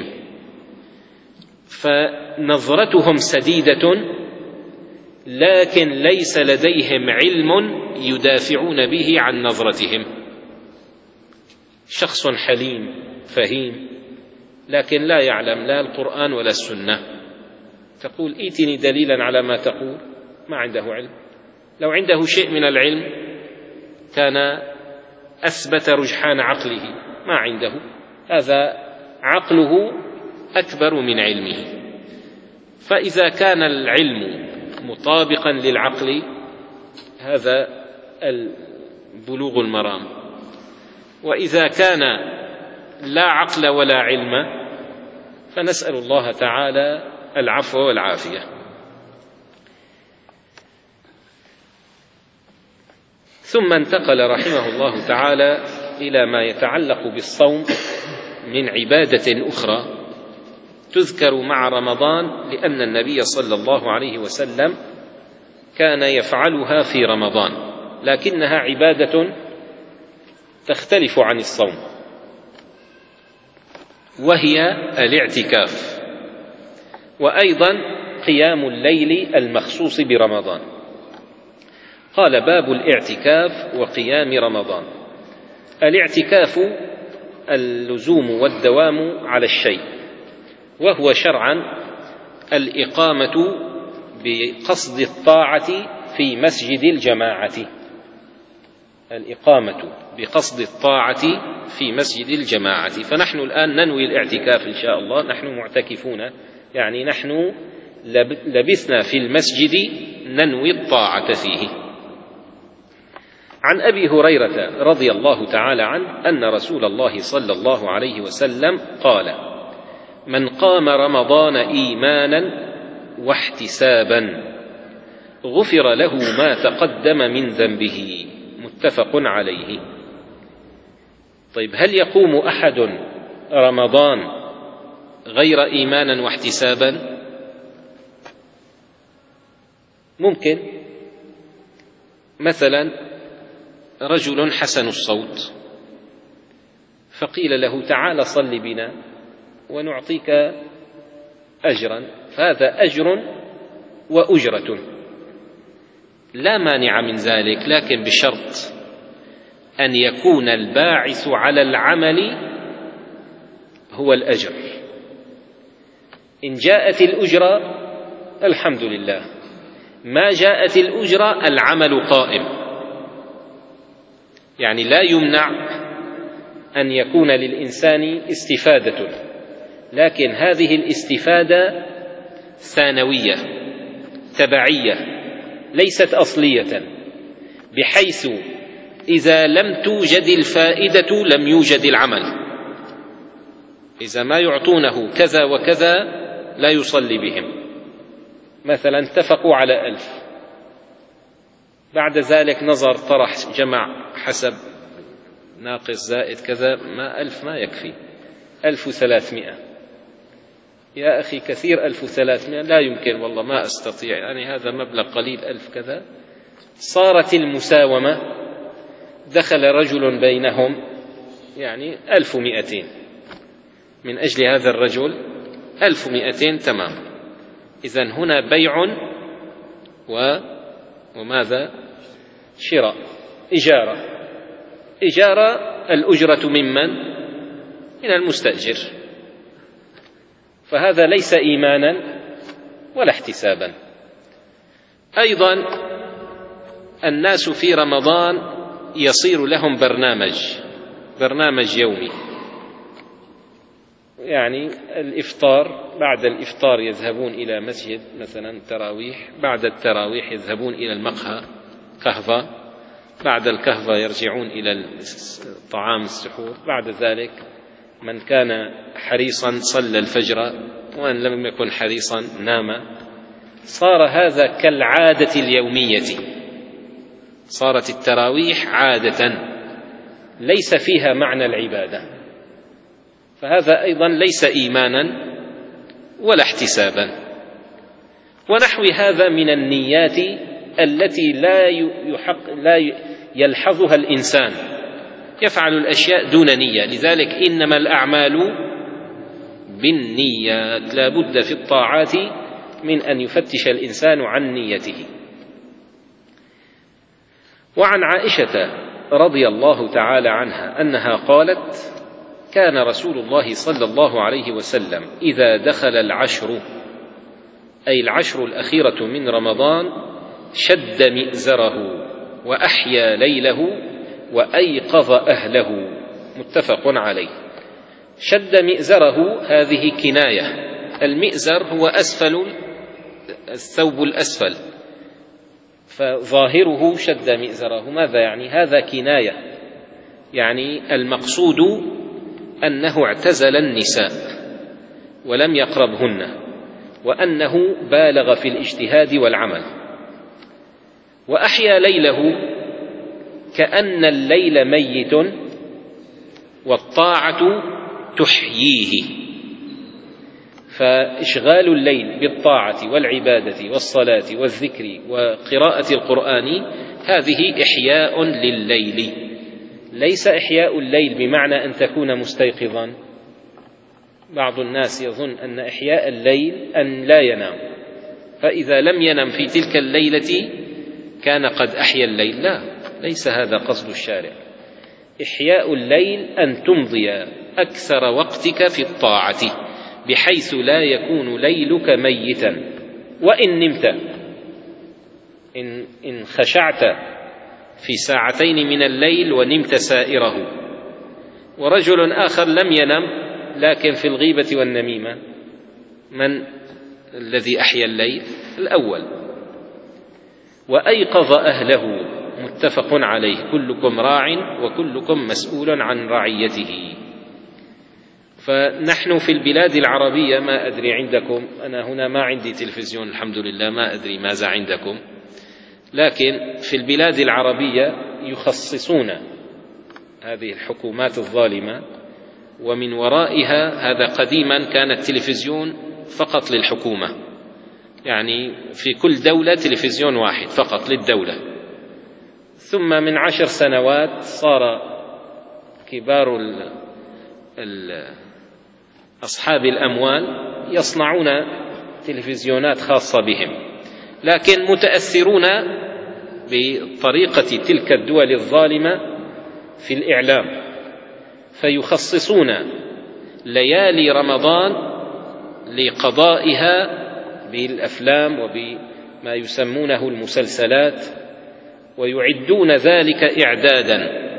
فنظرتهم سديدة لكن ليس لديهم علم يدافعون به عن نظرتهم. شخص حليم فهيم لكن لا يعلم لا القرآن ولا السنة، تقول ائتني دليلا على ما تقول، ما عنده علم. لو عنده شيء من العلم كان أثبت رجحان عقله، ما عنده، هذا عقله أكبر من علمه. فإذا كان العلم مطابقا للعقل هذا بلوغ المرام، وإذا كان لا عقل ولا علم فنسأل الله تعالى العفو والعافية. ثم انتقل رحمه الله تعالى إلى ما يتعلق بالصوم من عبادة أخرى تذكر مع رمضان، لأن النبي صلى الله عليه وسلم كان يفعلها في رمضان، لكنها عبادة تختلف عن الصوم، وهي الاعتكاف، وأيضا قيام الليل المخصوص برمضان. قال: باب الاعتكاف وقيام رمضان. الاعتكاف اللزوم والدوام على الشيء، وهو شرعا الإقامة بقصد الطاعة في مسجد الجماعة، الإقامة بقصد الطاعة في مسجد الجماعة. فنحن الآن ننوي الاعتكاف إن شاء الله، نحن معتكفون، يعني نحن لبثنا في المسجد ننوي الطاعة فيه. عن أبي هريرة رضي الله تعالى عنه أن رسول الله صلى الله عليه وسلم قال: من قام رمضان إيمانا واحتسابا غفر له ما تقدم من ذنبه، متفق عليه. طيب، هل يقوم أحد رمضان غير إيمانا واحتسابا؟ ممكن. مثلا رجل حسن الصوت فقيل له: تعال صل بنا ونعطيك أجرا، فهذا أجر وأجرة، لا مانع من ذلك، لكن بشرط أن يكون الباعث على العمل هو الأجر. إن جاءت الأجرة الحمد لله، ما جاءت الأجرة العمل قائم. يعني لا يمنع أن يكون للإنسان استفادة، لكن هذه الاستفادة ثانوية تبعية ليست أصلية، بحيث إذا لم توجد الفائدة لم يوجد العمل. إذا ما يعطونه كذا وكذا لا يصلي بهم. مثلا اتفقوا على ألف، بعد ذلك نظر طرح جمع حسب ناقص زائد كذا، ما ألف ما يكفي، ألف وثلاثمائة. يا أخي كثير ألف وثلاثمائة، لا يمكن والله ما أستطيع، يعني هذا مبلغ قليل ألف كذا. صارت المساومة، دخل رجل بينهم يعني ألف ومئتين، من أجل هذا الرجل ألف ومئتين تمام. إذن هنا بيع و... وماذا؟ شراء، إجارة. إجارة الأجرة ممن؟ من المستأجر. فهذا ليس إيمانا ولا احتسابا. أيضا الناس في رمضان يصير لهم برنامج برنامج يومي، يعني الإفطار، بعد الإفطار يذهبون إلى مسجد مثلا التراويح، بعد التراويح يذهبون إلى المقهى قهوة، بعد القهوة يرجعون إلى طعام السحور، بعد ذلك من كان حريصا صلى الفجر، ومن لم يكن حريصا نام. صار هذا كالعادة اليومية، صارت التراويح عادة ليس فيها معنى العبادة، فهذا أيضا ليس إيمانا ولا احتسابا. ونحو هذا من النيات التي لا يحق لا يلحظها الإنسان، يفعل الأشياء دون نية. لذلك إنما الأعمال بالنيات. لا بد في الطاعات من أن يفتش الإنسان عن نيته. وعن عائشة رضي الله تعالى عنها أنها قالت: كان رسول الله صلى الله عليه وسلم إذا دخل العشر، أي العشر الأخيرة من رمضان، شد مئزره وأحيا ليله وأيقظ أهله. متفق عليه. شد مئزره هذه كناية. المئزر هو أسفل الثوب الأسفل، فظاهره شد مئزره. ماذا يعني؟ هذا كناية، يعني المقصود أنه اعتزل النساء ولم يقربهن، وأنه بالغ في الاجتهاد والعمل. وأحيا ليله كأن الليل ميت والطاعة تحييه، فإشغال الليل بالطاعة والعبادة والصلاة والذكر وقراءة القرآن هذه إحياء لليل. ليس إحياء الليل بمعنى أن تكون مستيقظا. بعض الناس يظن أن إحياء الليل أن لا ينام، فإذا لم ينم في تلك الليلة كان قد أحيا الليل. لا، ليس هذا قصد الشارع. إحياء الليل أن تمضي أكثر وقتك في الطاعة بحيث لا يكون ليلك ميتا. وإن نمت، إن, إن خشعت في ساعتين من الليل ونمت سائره. ورجل آخر لم ينم لكن في الغيبة والنميمة، من الذي أحيا الليل؟ الأول. وأيقظ أهله. متفق عليه. كلكم راع وكلكم مسؤول عن رعيته. فنحن في البلاد العربية، ما أدري عندكم، أنا هنا ما عندي تلفزيون الحمد لله، ما أدري ماذا عندكم، لكن في البلاد العربية يخصصون هذه الحكومات الظالمة، ومن ورائها هذا قديما كان التلفزيون فقط للحكومة، يعني في كل دولة تلفزيون واحد فقط للدولة. ثم من عشر سنوات صار كبار ال ال أصحاب الأموال يصنعون تلفزيونات خاصة بهم، لكن متأثرون بطريقة تلك الدول الظالمة في الإعلام، فيخصصون ليالي رمضان لقضائها بالأفلام وبما يسمونه المسلسلات، ويعدون ذلك إعدادا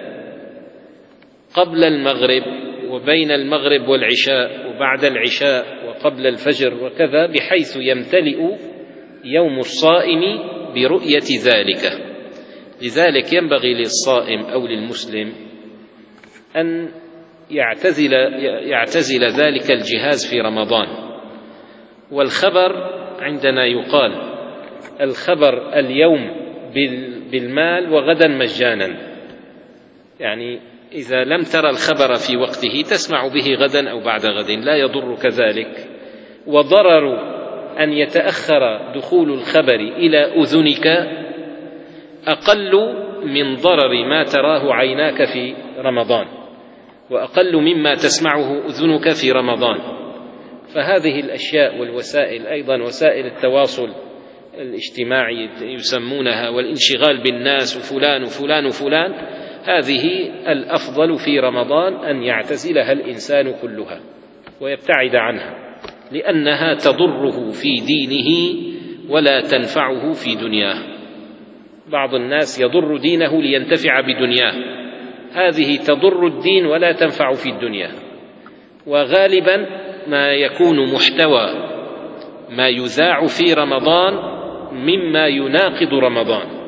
قبل المغرب وبين المغرب والعشاء وبعد العشاء وقبل الفجر وكذا، بحيث يمتلئ يوم الصائم برؤية ذلك. لذلك ينبغي للصائم أو للمسلم أن يعتزل, يعتزل ذلك الجهاز في رمضان. والخبر عندنا يقال: الخبر اليوم بالمال وغدا مجانا، يعني إذا لم ترى الخبر في وقته تسمع به غدا أو بعد غد، لا يضرك ذلك. وضرر أن يتأخر دخول الخبر إلى أذنك أقل من ضرر ما تراه عيناك في رمضان، وأقل مما تسمعه أذنك في رمضان. فهذه الأشياء والوسائل، أيضا وسائل التواصل الاجتماعي يسمونها، والانشغال بالناس وفلان وفلان وفلان، هذه الأفضل في رمضان أن يعتزلها الإنسان كلها ويبتعد عنها، لأنها تضره في دينه ولا تنفعه في دنياه. بعض الناس يضر دينه لينتفع بدنياه، هذه تضر الدين ولا تنفع في الدنيا. وغالبا ما يكون محتوى ما يذاع في رمضان مما يناقض رمضان.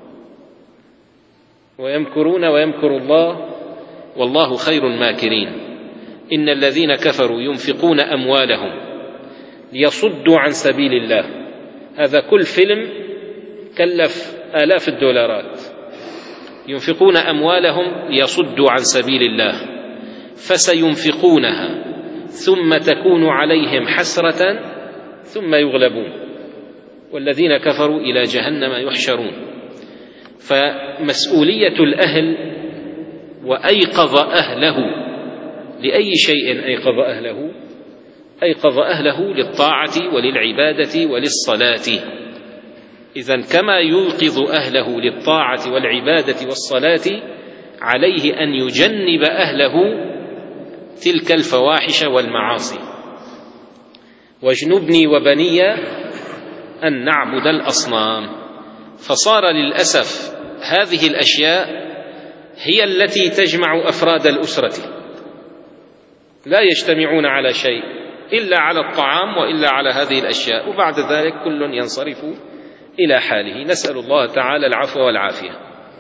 ويمكرون ويمكر الله والله خير الماكرين. إن الذين كفروا ينفقون أموالهم ليصدوا عن سبيل الله. هذا كل فيلم كلف آلاف الدولارات. ينفقون أموالهم ليصدوا عن سبيل الله فسينفقونها ثم تكون عليهم حسرة ثم يغلبون والذين كفروا إلى جهنم يحشرون. فمسؤولية الأهل وأيقظ أهله. لأي شيء أيقظ أهله؟ أيقظ أهله للطاعة وللعبادة وللصلاة. إذن كما يوقظ أهله للطاعة والعبادة والصلاة عليه أن يجنب أهله تلك الفواحش والمعاصي. واجنبني وبني أن نعبد الأصنام. فصار للأسف هذه الأشياء هي التي تجمع أفراد الأسرة، لا يجتمعون على شيء إلا على الطعام وإلا على هذه الأشياء، وبعد ذلك كل ينصرف إلى حاله. نسأل الله تعالى العفو والعافية.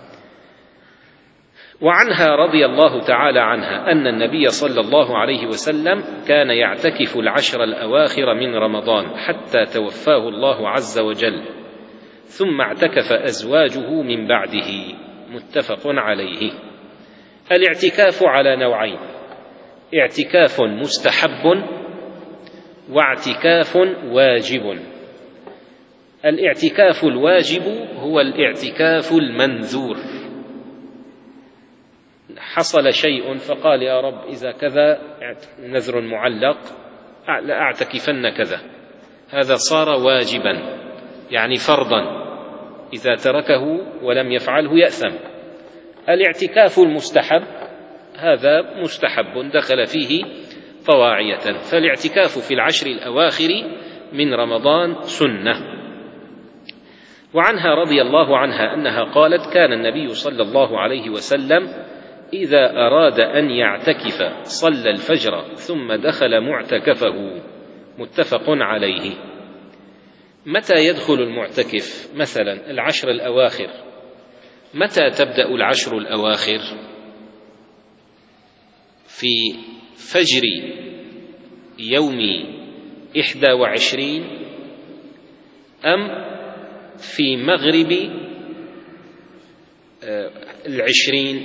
وعنها رضي الله تعالى عنها أن النبي صلى الله عليه وسلم كان يعتكف العشر الأواخر من رمضان حتى توفاه الله عز وجل، ثم اعتكف أزواجه من بعده. متفق عليه. الاعتكاف على نوعين: اعتكاف مستحب واعتكاف واجب. الاعتكاف الواجب هو الاعتكاف المنذور، حصل شيء فقال يا رب إذا كذا نذر معلق لأعتكفن كذا، هذا صار واجبا يعني فرضا، إذا تركه ولم يفعله يأثم. الاعتكاف المستحب هذا مستحب دخل فيه طواعية. فالاعتكاف في العشر الأواخر من رمضان سنة. وعنها رضي الله عنها أنها قالت: كان النبي صلى الله عليه وسلم إذا أراد أن يعتكف صلى الفجر ثم دخل معتكفه. متفق عليه. متى يدخل المعتكف؟ مثلا العشر الأواخر، متى تبدأ العشر الأواخر؟ في فجر يوم إحدى وعشرين أم في مغرب العشرين؟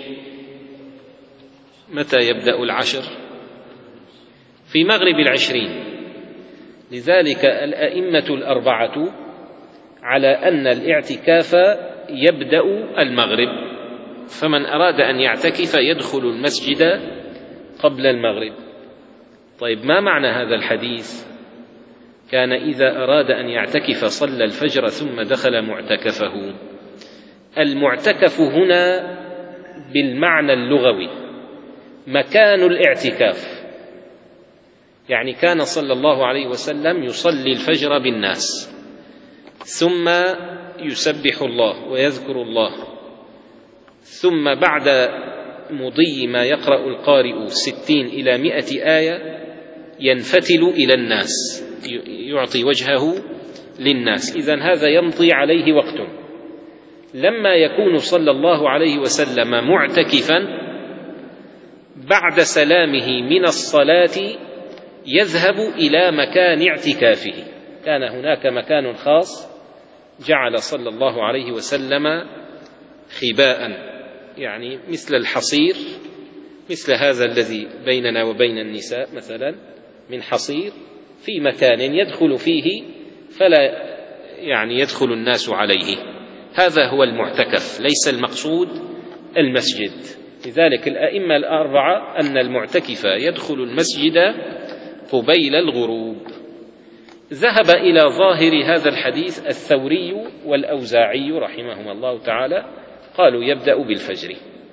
متى يبدأ العشر؟ في مغرب العشرين. لذلك الأئمة الأربعة على أن الاعتكاف يبدأ المغرب، فمن أراد أن يعتكف يدخل المسجد قبل المغرب. طيب ما معنى هذا الحديث؟ كان إذا أراد أن يعتكف صلى الفجر ثم دخل معتكفه. المعتكف هنا بالمعنى اللغوي مكان الاعتكاف، يعني كان صلى الله عليه وسلم يصلي الفجر بالناس ثم يسبح الله ويذكر الله، ثم بعد مضي ما يقرأ القارئ ستين إلى مئة آية ينفتل إلى الناس، يعطي وجهه للناس. إذن هذا يمضي عليه وقت. لما يكون صلى الله عليه وسلم معتكفا بعد سلامه من الصلاة يذهب إلى مكان اعتكافه. كان هناك مكان خاص جعل صلى الله عليه وسلم خباء، يعني مثل الحصير، مثل هذا الذي بيننا وبين النساء مثلا من حصير، في مكان يدخل فيه فلا يعني يدخل الناس عليه. هذا هو المعتكف، ليس المقصود المسجد. لذلك الأئمة الأربعة أن المعتكف يدخل المسجد قبيل الغروب. ذهب إلى ظاهر هذا الحديث الثوري والأوزاعي رحمهما الله تعالى، قالوا يبدأ بالفجر.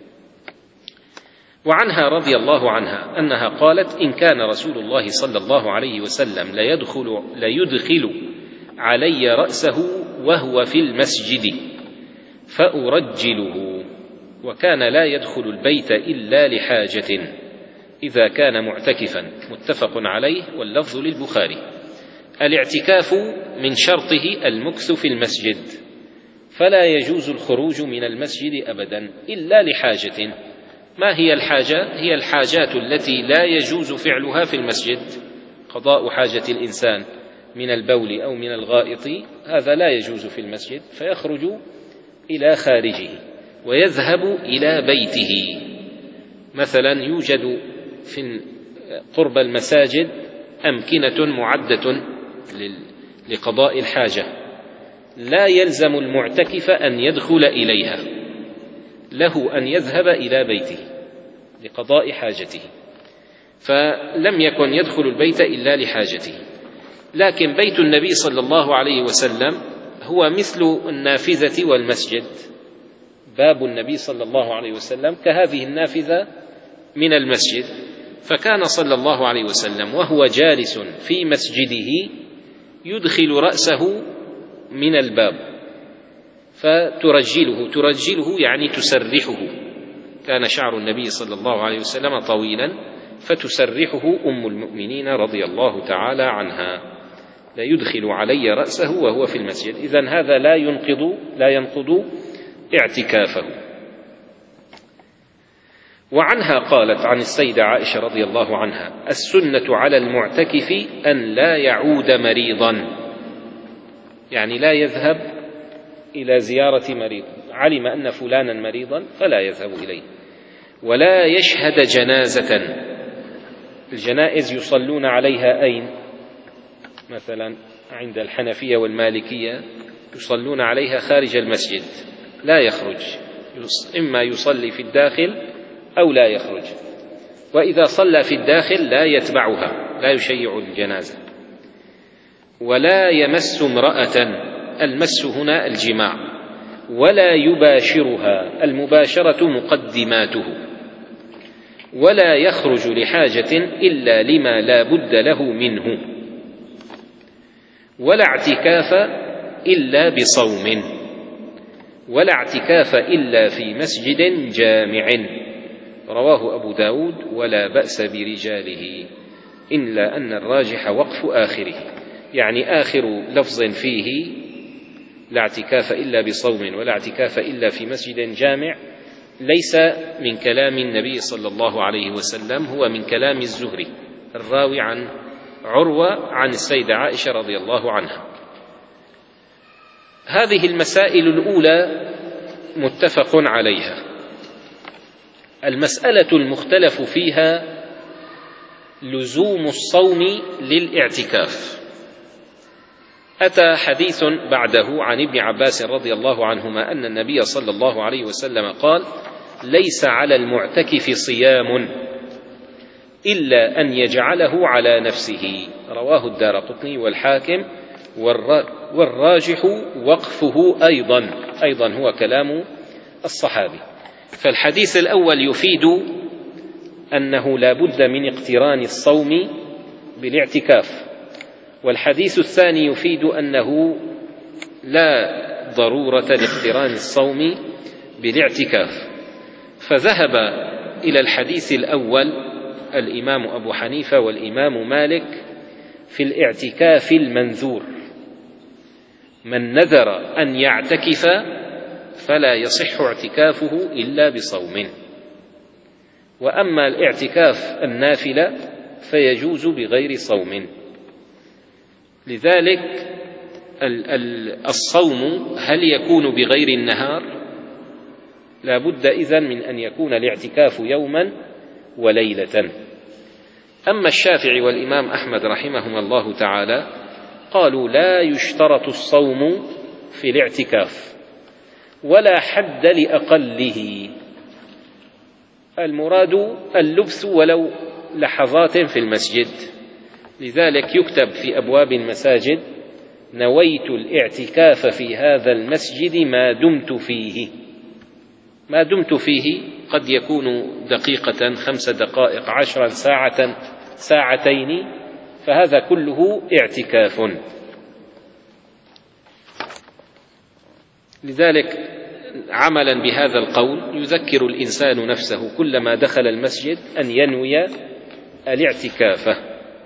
وعنها رضي الله عنها أنها قالت: إن كان رسول الله صلى الله عليه وسلم ليدخل, ليدخل علي رأسه وهو في المسجد فأرجله، وكان لا يدخل البيت إلا لحاجة إذا كان معتكفا. متفق عليه واللفظ للبخاري. الاعتكاف من شرطه المكث في المسجد، فلا يجوز الخروج من المسجد أبدا إلا لحاجة. ما هي الحاجة؟ هي الحاجات التي لا يجوز فعلها في المسجد، قضاء حاجة الإنسان من البول أو من الغائط، هذا لا يجوز في المسجد، فيخرج إلى خارجه ويذهب إلى بيته. مثلا يوجد في قرب المساجد أمكنة معدة لقضاء الحاجة، لا يلزم المعتكف أن يدخل إليها، له أن يذهب إلى بيته لقضاء حاجته. فلم يكن يدخل البيت إلا لحاجته. لكن بيت النبي صلى الله عليه وسلم هو مثل النافذة والمسجد، باب النبي صلى الله عليه وسلم كهذه النافذة من المسجد، فكان صلى الله عليه وسلم وهو جالس في مسجده يدخل رأسه من الباب فترجله، ترجله يعني تسرحه، كان شعر النبي صلى الله عليه وسلم طويلا فتسرحه أم المؤمنين رضي الله تعالى عنها، لا يدخل علي رأسه وهو في المسجد. إذن هذا لا ينقض لا ينقض اعتكافه. وعنها قالت عن السيدة عائشة رضي الله عنها: السنة على المعتكف أن لا يعود مريضا، يعني لا يذهب إلى زيارة مريض، علم أن فلانا مريضا فلا يذهب إليه، ولا يشهد جنازة. الجنائز يصلون عليها أين؟ مثلا عند الحنفية والمالكية يصلون عليها خارج المسجد، لا يخرج، إما يصلي في الداخل أو لا يخرج، وإذا صلى في الداخل لا يتبعها، لا يشيع الجنازة. ولا يمس امرأة، المس هنا الجماع، ولا يباشرها، المباشرة مقدماته. ولا يخرج لحاجة إلا لما لا بد له منه. ولا اعتكاف إلا بصوم، ولا اعتكاف إلا في مسجد جامع، رواه أبو داود ولا بأس برجاله، إلا أن الراجح وقف آخره، يعني آخر لفظ فيه لا اعتكاف إلا بصوم ولا اعتكاف إلا في مسجد جامع ليس من كلام النبي صلى الله عليه وسلم، هو من كلام الزهري الراوي عن عروة عن السيدة عائشة رضي الله عنها. هذه المسائل الأولى متفق عليها. المسألة المختلف فيها لزوم الصوم للاعتكاف. أتى حديث بعده عن ابن عباس رضي الله عنهما أن النبي صلى الله عليه وسلم قال: ليس على المعتكف صيام إلا أن يجعله على نفسه، رواه الدارقطني والحاكم، والراجح وقفه أيضا أيضا هو كلام الصحابي. فالحديث الأول يفيد أنه لا بد من اقتران الصوم بالاعتكاف، والحديث الثاني يفيد أنه لا ضرورة لاقتران الصوم بالاعتكاف. فذهب إلى الحديث الأول الإمام أبو حنيفة والإمام مالك في الاعتكاف المنذور، من نذر أن يعتكف فلا يصح اعتكافه إلا بصوم، وأما الاعتكاف النافلة فيجوز بغير صوم. لذلك الصوم هل يكون بغير النهار؟ لا بد إذن من أن يكون الاعتكاف يوما وليلة. أما الشافعي والإمام أحمد رحمهما الله تعالى قالوا لا يشترط الصوم في الاعتكاف ولا حد لأقله، المراد اللبث ولو لحظات في المسجد. لذلك يكتب في أبواب المساجد: نويت الاعتكاف في هذا المسجد ما دمت فيه. ما دمت فيه قد يكون دقيقة، خمس دقائق، عشرا، ساعة، ساعتين، فهذا كله اعتكاف. لذلك عملا بهذا القول يذكر الإنسان نفسه كلما دخل المسجد أن ينوي الاعتكاف.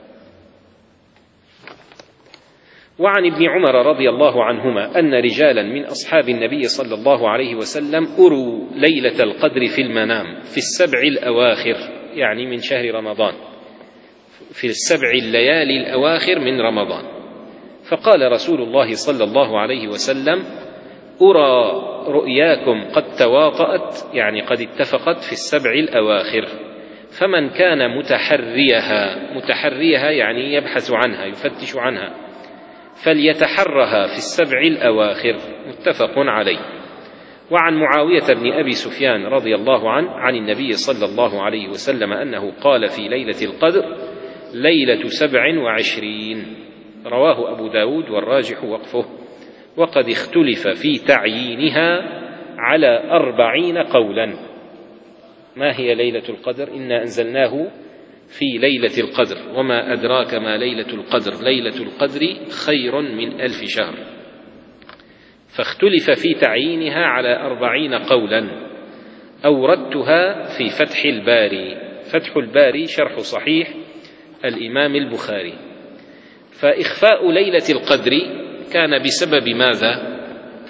وعن ابن عمر رضي الله عنهما أن رجالا من أصحاب النبي صلى الله عليه وسلم أروا ليلة القدر في المنام في السبع الأواخر، يعني من شهر رمضان، في السبع الليالي الأواخر من رمضان، فقال رسول الله صلى الله عليه وسلم: أرى رؤياكم قد تواطأت، يعني قد اتفقت في السبع الأواخر، فمن كان متحريها، متحريها يعني يبحث عنها يفتش عنها، فليتحرها في السبع الأواخر، متفق عليه. وعن معاوية بن أبي سفيان رضي الله عنه عن النبي صلى الله عليه وسلم أنه قال في ليلة القدر: ليلة سبع وعشرين. رواه أبو داود والراجح وقفه، وقد اختلف في تعيينها على أربعين قولا. ما هي ليلة القدر؟ إنا أنزلناه في ليلة القدر، وما أدراك ما ليلة القدر، ليلة القدر خير من ألف شهر. فاختلف في تعيينها على أربعين قولا. أوردتها في فتح الباري. فتح الباري شرح صحيح الإمام البخاري. فإخفاء ليلة القدر كان بسبب ماذا؟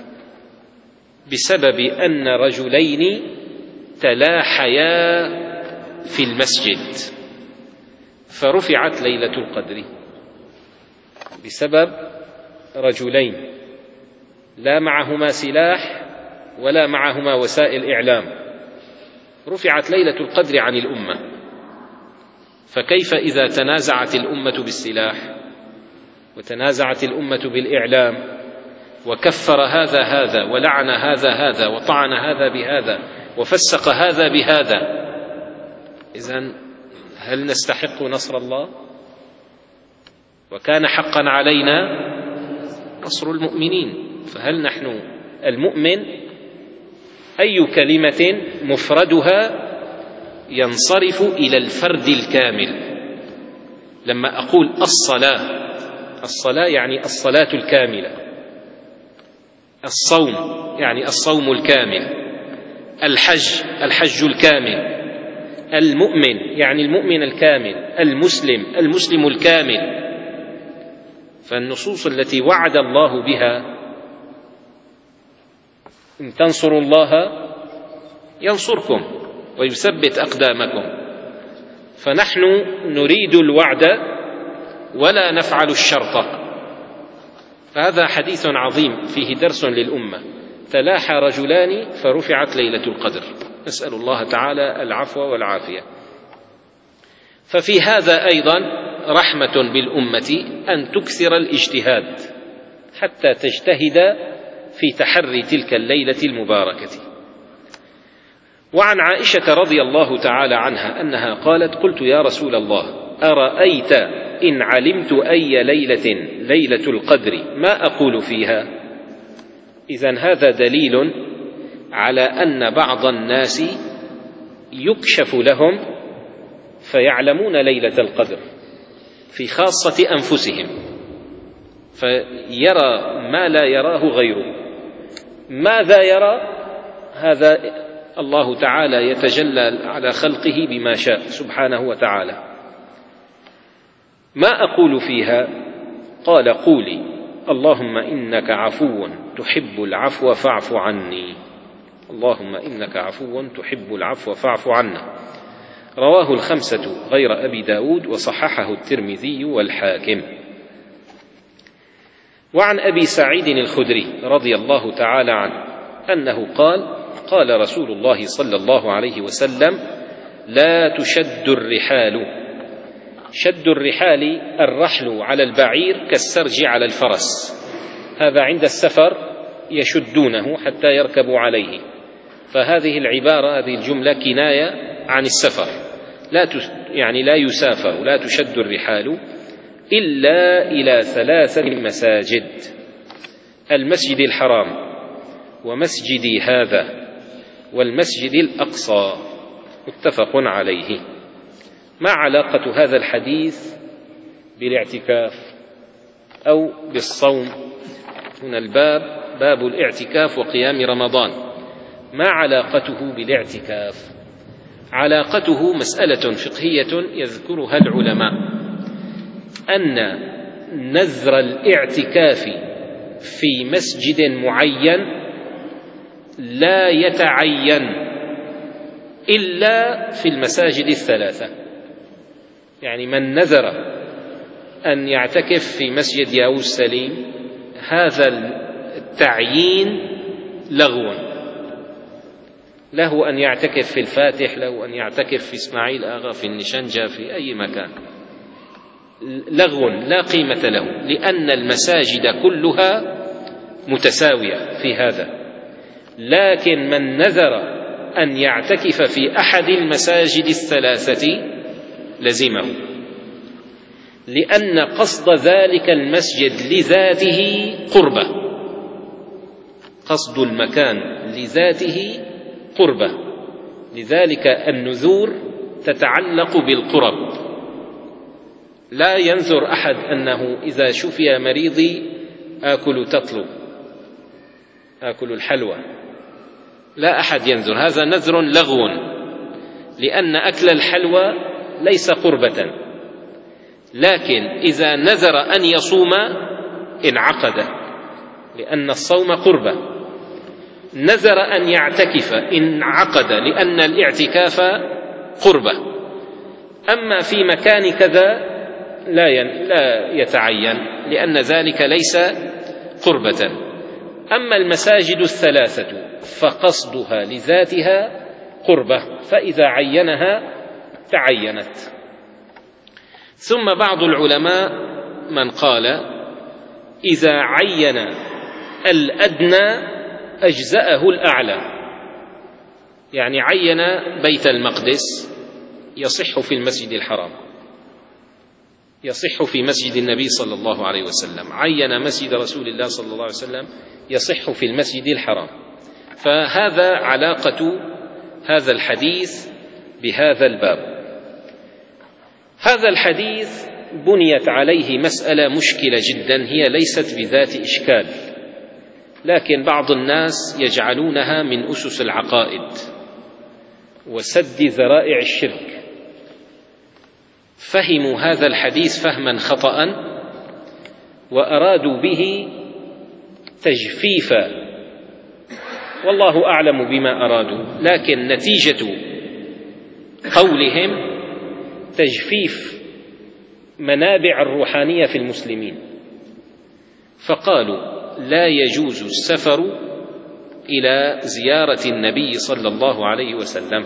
بسبب أن رجلين تلاحيا في المسجد فرفعت ليلة القدر، بسبب رجلين لا معهما سلاح ولا معهما وسائل إعلام، رفعت ليلة القدر عن الأمة. فكيف إذا تنازعت الأمة بالسلاح وتنازعت الأمة بالإعلام وكفر هذا هذا ولعن هذا هذا وطعن هذا بهذا وفسق هذا بهذا؟ إذن هل نستحق نصر الله؟ وكان حقا علينا نصر المؤمنين. فهل نحن المؤمن أي كلمة مفردها ينصرف إلى الفرد الكامل. لما أقول الصلاة، الصلاة يعني الصلاة الكاملة، الصوم يعني الصوم الكامل، الحج الحج الكامل، المؤمن يعني المؤمن الكامل، المسلم المسلم الكامل. فالنصوص التي وعد الله بها: إن تنصروا الله ينصركم ويثبت أقدامكم. فنحن نريد الوعد ولا نفعل الشرط. فهذا حديث عظيم فيه درس للأمة. تلاحى رجلان فرفعت ليلة القدر، نسأل الله تعالى العفو والعافية. ففي هذا أيضا رحمة بالأمة أن تكثر الاجتهاد حتى تجتهد في تحري تلك الليلة المباركة. وعن عائشة رضي الله تعالى عنها أنها قالت: قلت يا رسول الله أرأيت إن علمت أي ليلة ليلة القدر ما أقول فيها؟ إذن هذا دليل على أن بعض الناس يكشف لهم فيعلمون ليلة القدر في خاصة أنفسهم، فيرى ما لا يراه غيره. ماذا يرى؟ هذا الله تعالى يتجلى على خلقه بما شاء سبحانه وتعالى. ما أقول فيها؟ قال: قولي اللهم إنك عفو تحب العفو فاعف عني. اللهم إنك عفو تحب العفو فاعف عنا. رواه الخمسة غير أبي داود وصححه الترمذي والحاكم. وعن أبي سعيد الخدري رضي الله تعالى عنه أنه قال: قال رسول الله صلى الله عليه وسلم: لا تشد الرحال. شد الرحال الرحل على البعير كالسرج على الفرس، هذا عند السفر يشدونه حتى يركبوا عليه. فهذه العبارة، هذه الجملة كناية عن السفر، لا يعني لا يسافر، لا تشد الرحال إلا إلى ثلاثة مساجد: المسجد الحرام ومسجدي هذا والمسجد الأقصى. متفق عليه. ما علاقة هذا الحديث بالاعتكاف أو بالصوم؟ هنا الباب باب الاعتكاف وقيام رمضان. ما علاقته بالاعتكاف؟ علاقته مسألة فقهية يذكرها العلماء، أن نذر الاعتكاف في مسجد معين لا يتعين إلا في المساجد الثلاثة. يعني من نذر أن يعتكف في مسجد ياوس سليم، هذا التعيين لغو. له أن يعتكف في الفاتح، له أن يعتكف في إسماعيل آغا، في النشنجة، في أي مكان، لغو لا قيمة له، لأن المساجد كلها متساوية في هذا. لكن من نذر أن يعتكف في أحد المساجد الثلاثة لزمه، لأن قصد ذلك المسجد لذاته قربة، قصد المكان لذاته قربة، لذلك النذور تتعلق بالقرب. لا ينذر أحد أنه إذا شفي مريضي آكل تطلب، آكل الحلوى، لا أحد ينذر، هذا نذر لغو، لأن أكل الحلوى ليس قربة. لكن إذا نذر أن يصوم انعقد، لأن الصوم قربة. نذر أن يعتكف انعقد، لأن الاعتكاف قربة. أما في مكان كذا لا لا يتعين، لأن ذلك ليس قربة. أما المساجد الثلاثة فقصدها لذاتها قربة، فإذا عينها تعينت. ثم بعض العلماء من قال إذا عين الأدنى أجزأه الأعلى، يعني عين بيت المقدس يصح في المسجد الحرام، يصح في مسجد النبي صلى الله عليه وسلم، عين مسجد رسول الله صلى الله عليه وسلم يصح في المسجد الحرام. فهذا علاقة هذا الحديث بهذا الباب. هذا الحديث بنيت عليه مسألة مشكلة جدا، هي ليست بذات إشكال، لكن بعض الناس يجعلونها من أسس العقائد وسد ذرائع الشرك. فهموا هذا الحديث فهما خطأ وأرادوا به تجفيفا، والله أعلم بما أرادوا، لكن نتيجة قولهم تجفيف منابع الروحانية في المسلمين. فقالوا لا يجوز السفر إلى زيارة النبي صلى الله عليه وسلم،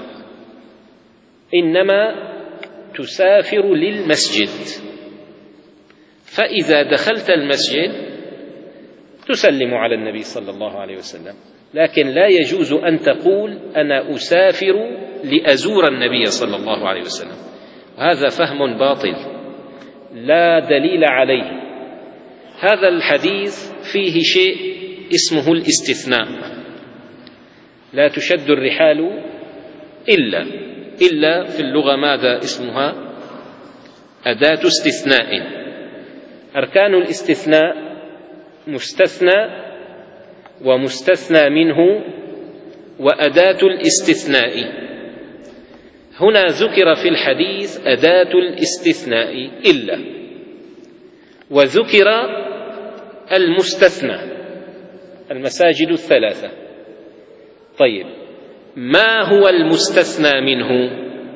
إنما تسافر للمسجد، فإذا دخلت المسجد تسلم على النبي صلى الله عليه وسلم، لكن لا يجوز أن تقول أنا أسافر لأزور النبي صلى الله عليه وسلم. هذا فهم باطل لا دليل عليه. هذا الحديث فيه شيء اسمه الاستثناء، لا تشد الرحال إلا إلا في اللغة ماذا اسمها؟ أداة استثناء. أركان الاستثناء مستثنى ومستثنى منه وأداة الاستثناء. هنا ذكر في الحديث أداة الاستثناء إلا، وذكر المستثنى المساجد الثلاثة. طيب، ما هو المستثنى منه؟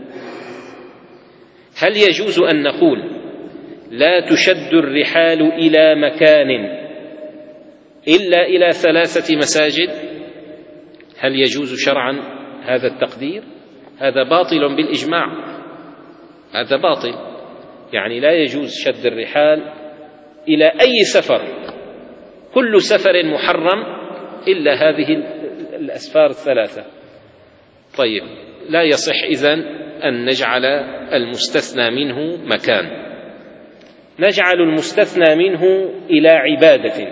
هل يجوز أن نقول لا تشد الرحال إلى مكان إلا إلى ثلاثة مساجد؟ هل يجوز شرعا هذا التقدير؟ هذا باطل بالإجماع، هذا باطل، يعني لا يجوز شد الرحال إلى أي سفر، كل سفر محرم إلا هذه الأسفار الثلاثة. طيب، لا يصح إذن أن نجعل المستثنى منه مكان، نجعل المستثنى منه إلى عبادة.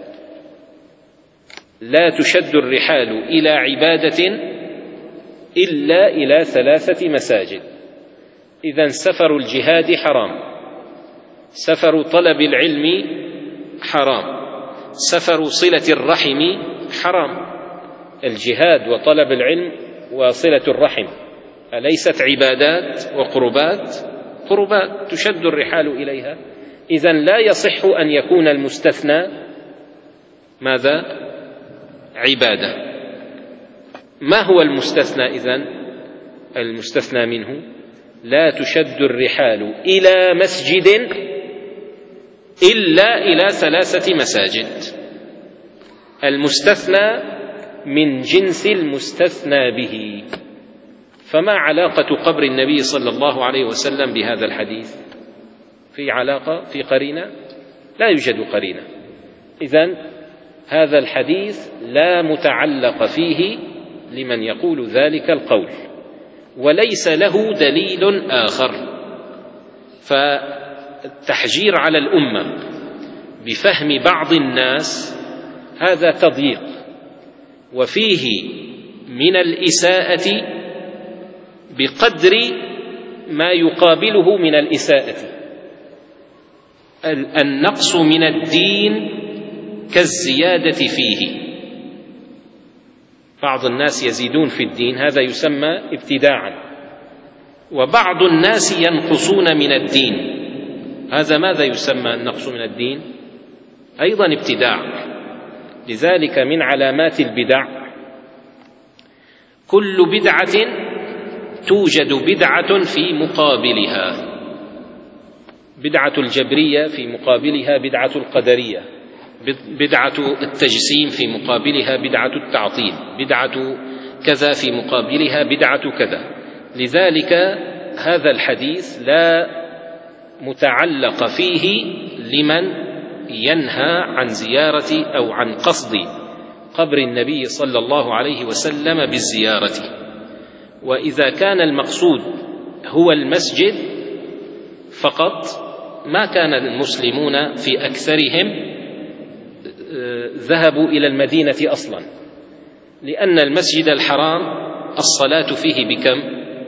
لا تشد الرحال إلى عبادة إلا إلى ثلاثة مساجد. إذن سفر الجهاد حرام، سفر طلب العلم حرام، سفر صلة الرحم حرام. الجهاد وطلب العلم وصلة الرحم أليست عبادات وقربات؟ قربات تشد الرحال إليها. إذن لا يصح أن يكون المستثنى ماذا؟ عبادة. ما هو المستثنى إذن؟ المستثنى منه لا تشد الرحال إلى مسجد إلا إلى ثلاثة مساجد. المستثنى من جنس المستثنى به. فما علاقة قبر النبي صلى الله عليه وسلم بهذا الحديث؟ في علاقة؟ في قرينة؟ لا يوجد قرينة. إذن هذا الحديث لا متعلق فيه لمن يقول ذلك القول، وليس له دليل آخر. فالتحجير على الأمة بفهم بعض الناس هذا تضييق، وفيه من الإساءة بقدر ما يقابله من الإساءة. النقص من الدين كالزيادة فيه. بعض الناس يزيدون في الدين، هذا يسمى ابتداعا، وبعض الناس ينقصون من الدين، هذا ماذا يسمى النقص من الدين؟ أيضا ابتداع. لذلك من علامات البدع كل بدعة توجد بدعة في مقابلها، بدعة الجبرية في مقابلها بدعة القدرية، بدعة التجسيم في مقابلها بدعة التعطيل، بدعة كذا في مقابلها بدعة كذا. لذلك هذا الحديث لا متعلق فيه لمن ينهى عن زيارة أو عن قصد قبر النبي صلى الله عليه وسلم بالزيارة. وإذا كان المقصود هو المسجد فقط ما كان المسلمون في أكثرهم ذهبوا إلى المدينة أصلا، لأن المسجد الحرام الصلاة فيه بكم؟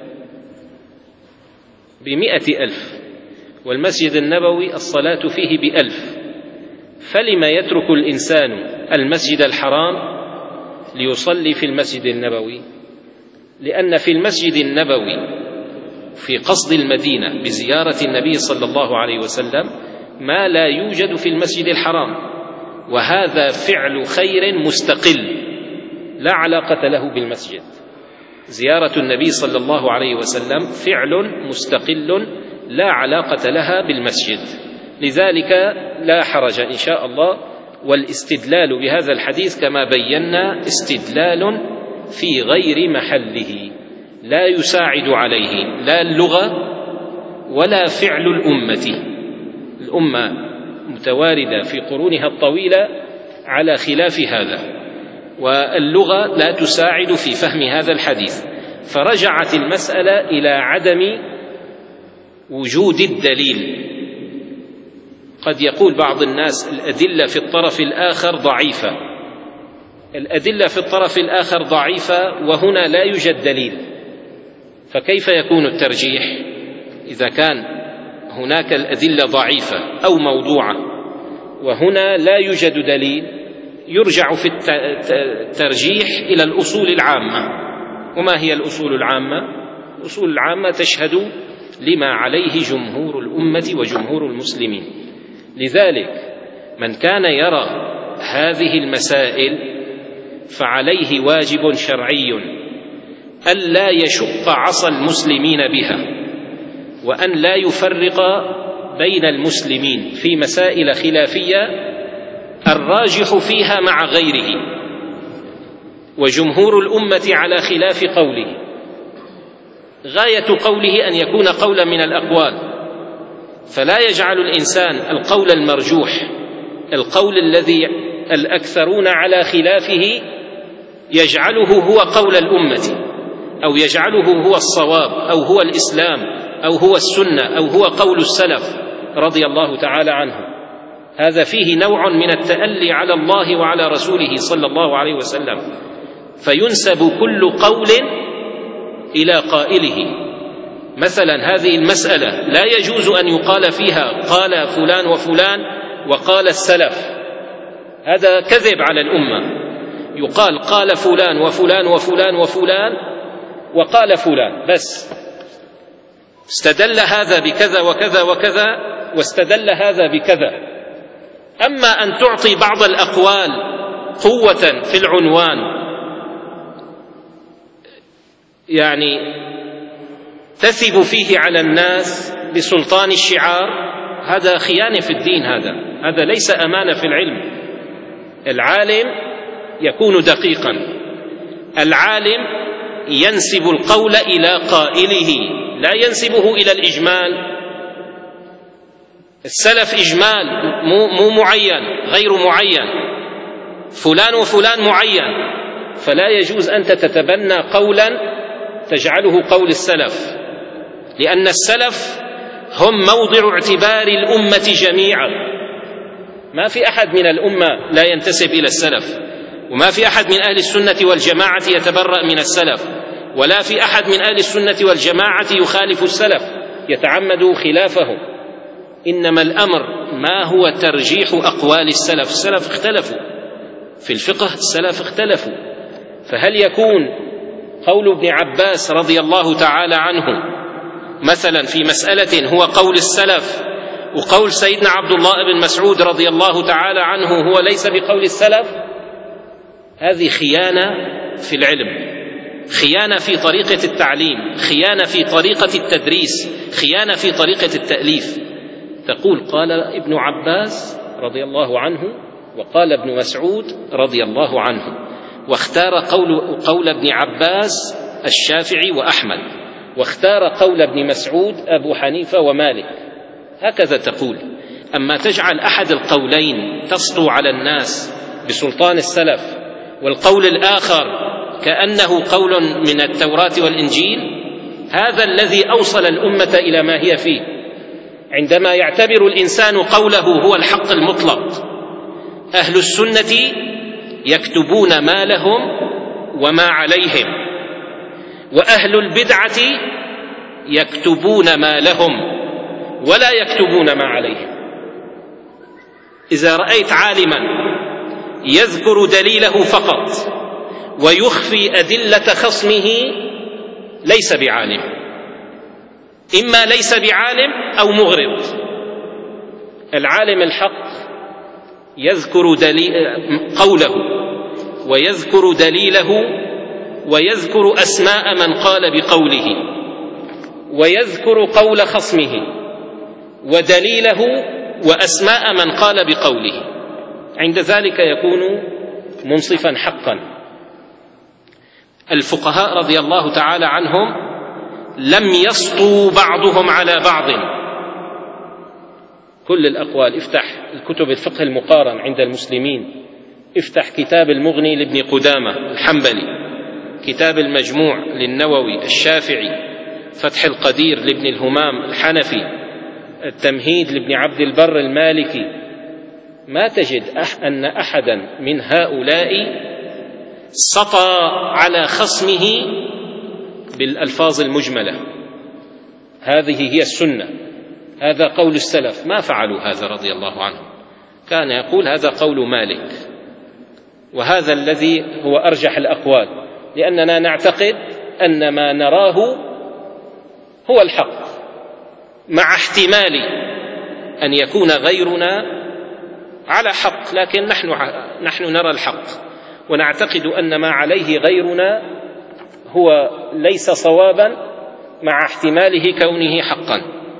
بمئة ألف، والمسجد النبوي الصلاة فيه بألف. فلما يترك الإنسان المسجد الحرام ليصلي في المسجد النبوي؟ لأن في المسجد النبوي في قصد المدينة بزيارة النبي صلى الله عليه وسلم ما لا يوجد في المسجد الحرام، وهذا فعل خير مستقل لا علاقة له بالمسجد. زيارة النبي صلى الله عليه وسلم فعل مستقل لا علاقة لها بالمسجد. لذلك لا حرج إن شاء الله. والاستدلال بهذا الحديث كما بينا استدلال في غير محله، لا يساعد عليه لا اللغة ولا فعل الأمة. الأمة متواردة في قرونها الطويلة على خلاف هذا، واللغة لا تساعد في فهم هذا الحديث، فرجعت المسألة إلى عدم وجود الدليل. قد يقول بعض الناس الأدلة في الطرف الآخر ضعيفة، الأدلة في الطرف الآخر ضعيفة وهنا لا يوجد دليل، فكيف يكون الترجيح إذا كان هناك الأدلة ضعيفة أو موضوعة وهنا لا يوجد دليل؟ يرجع في الترجيح إلى الأصول العامة. وما هي الأصول العامة؟ الأصول العامة تشهد لما عليه جمهور الأمة وجمهور المسلمين. لذلك من كان يرى هذه المسائل فعليه واجب شرعي ألا يشق عصا المسلمين بها، وأن لا يفرق بين المسلمين في مسائل خلافية الراجح فيها مع غيره، وجمهور الأمة على خلاف قوله. غاية قوله أن يكون قولا من الأقوال، فلا يجعل الإنسان القول المرجوح القول الذي الأكثرون على خلافه يجعله هو قول الأمة، أو يجعله هو الصواب، أو هو الإسلام، أو هو السنة، أو هو قول السلف رضي الله تعالى عنه. هذا فيه نوع من التألي على الله وعلى رسوله صلى الله عليه وسلم، فينسب كل قول إلى قائله. مثلا هذه المسألة لا يجوز أن يقال فيها قال فلان وفلان وقال السلف، هذا كذب على الأمة. يقال قال فلان وفلان وفلان وفلان وقال فلان بس، استدل هذا بكذا وكذا وكذا واستدل هذا بكذا. أما أن تعطي بعض الأقوال قوة في العنوان، يعني تثب فيه على الناس بسلطان الشعار، هذا خيانة في الدين، هذا هذا ليس أمانة في العلم. العالم يكون دقيقا، العالم ينسب القول إلى قائله لا ينسبه إلى الإجمال. السلف إجمال مو, مو معين غير معين، فلان وفلان معين، فلا يجوز أنت تتبنى قولا تجعله قول السلف، لأن السلف هم موضع اعتبار الأمة جميعا. ما في أحد من الأمة لا ينتسب إلى السلف، وما في أحد من أهل السنة والجماعة يتبرأ من السلف، ولا في أحد من أهل السنة والجماعة يخالف السلف يتعمد خلافه. إنما الأمر ما هو ترجيح أقوال السلف. السلف اختلفوا في الفقه، السلف اختلفوا، فهل يكون قول ابن عباس رضي الله تعالى عنه مثلا في مسألة هو قول السلف، وقول سيدنا عبد الله بن مسعود رضي الله تعالى عنه هو ليس بقول السلف؟ هذه خيانة في العلم، خيانة في طريقة التعليم، خيانة في طريقة التدريس، خيانة في طريقة التأليف. تقول قال ابن عباس رضي الله عنه وقال ابن مسعود رضي الله عنه، واختار قول, قول ابن عباس الشافعي وأحمد، واختار قول ابن مسعود أبو حنيفة ومالك. هكذا تقول. أما تجعل أحد القولين تسطو على الناس بسلطان السلف، والقول الآخر كأنه قول من التوراة والإنجيل، هذا الذي أوصل الأمة إلى ما هي فيه. عندما يعتبر الإنسان قوله هو الحق المطلق، أهل السنة يكتبون ما لهم وما عليهم، وأهل البدعة يكتبون ما لهم ولا يكتبون ما عليهم. إذا رأيت عالما يذكر دليله فقط ويخفي أدلة خصمه ليس بعالم، إما ليس بعالم أو مغرض. العالم الحق يذكر دليل قوله ويذكر دليله ويذكر أسماء من قال بقوله ويذكر قول خصمه ودليله وأسماء من قال بقوله، عند ذلك يكون منصفا حقا. الفقهاء رضي الله تعالى عنهم لم يسطوا بعضهم على بعض. كل الأقوال، افتح الكتب الفقه المقارن عند المسلمين، افتح كتاب المغني لابن قدامة الحنبلي، كتاب المجموع للنووي الشافعي، فتح القدير لابن الهمام الحنفي، التمهيد لابن عبد البر المالكي، ما تجد أن أحدا من هؤلاء سطى على خصمه بالألفاظ المجملة. هذه هي السنة، هذا قول السلف. ما فعلوا هذا رضي الله عنهم. كان يقول هذا قول مالك، وهذا الذي هو أرجح الأقوال، لأننا نعتقد أن ما نراه هو الحق، مع احتمال أن يكون غيرنا على حق، لكن نحن نحن نرى الحق ونعتقد أن ما عليه غيرنا هو ليس صوابا، مع احتماله كونه حقا.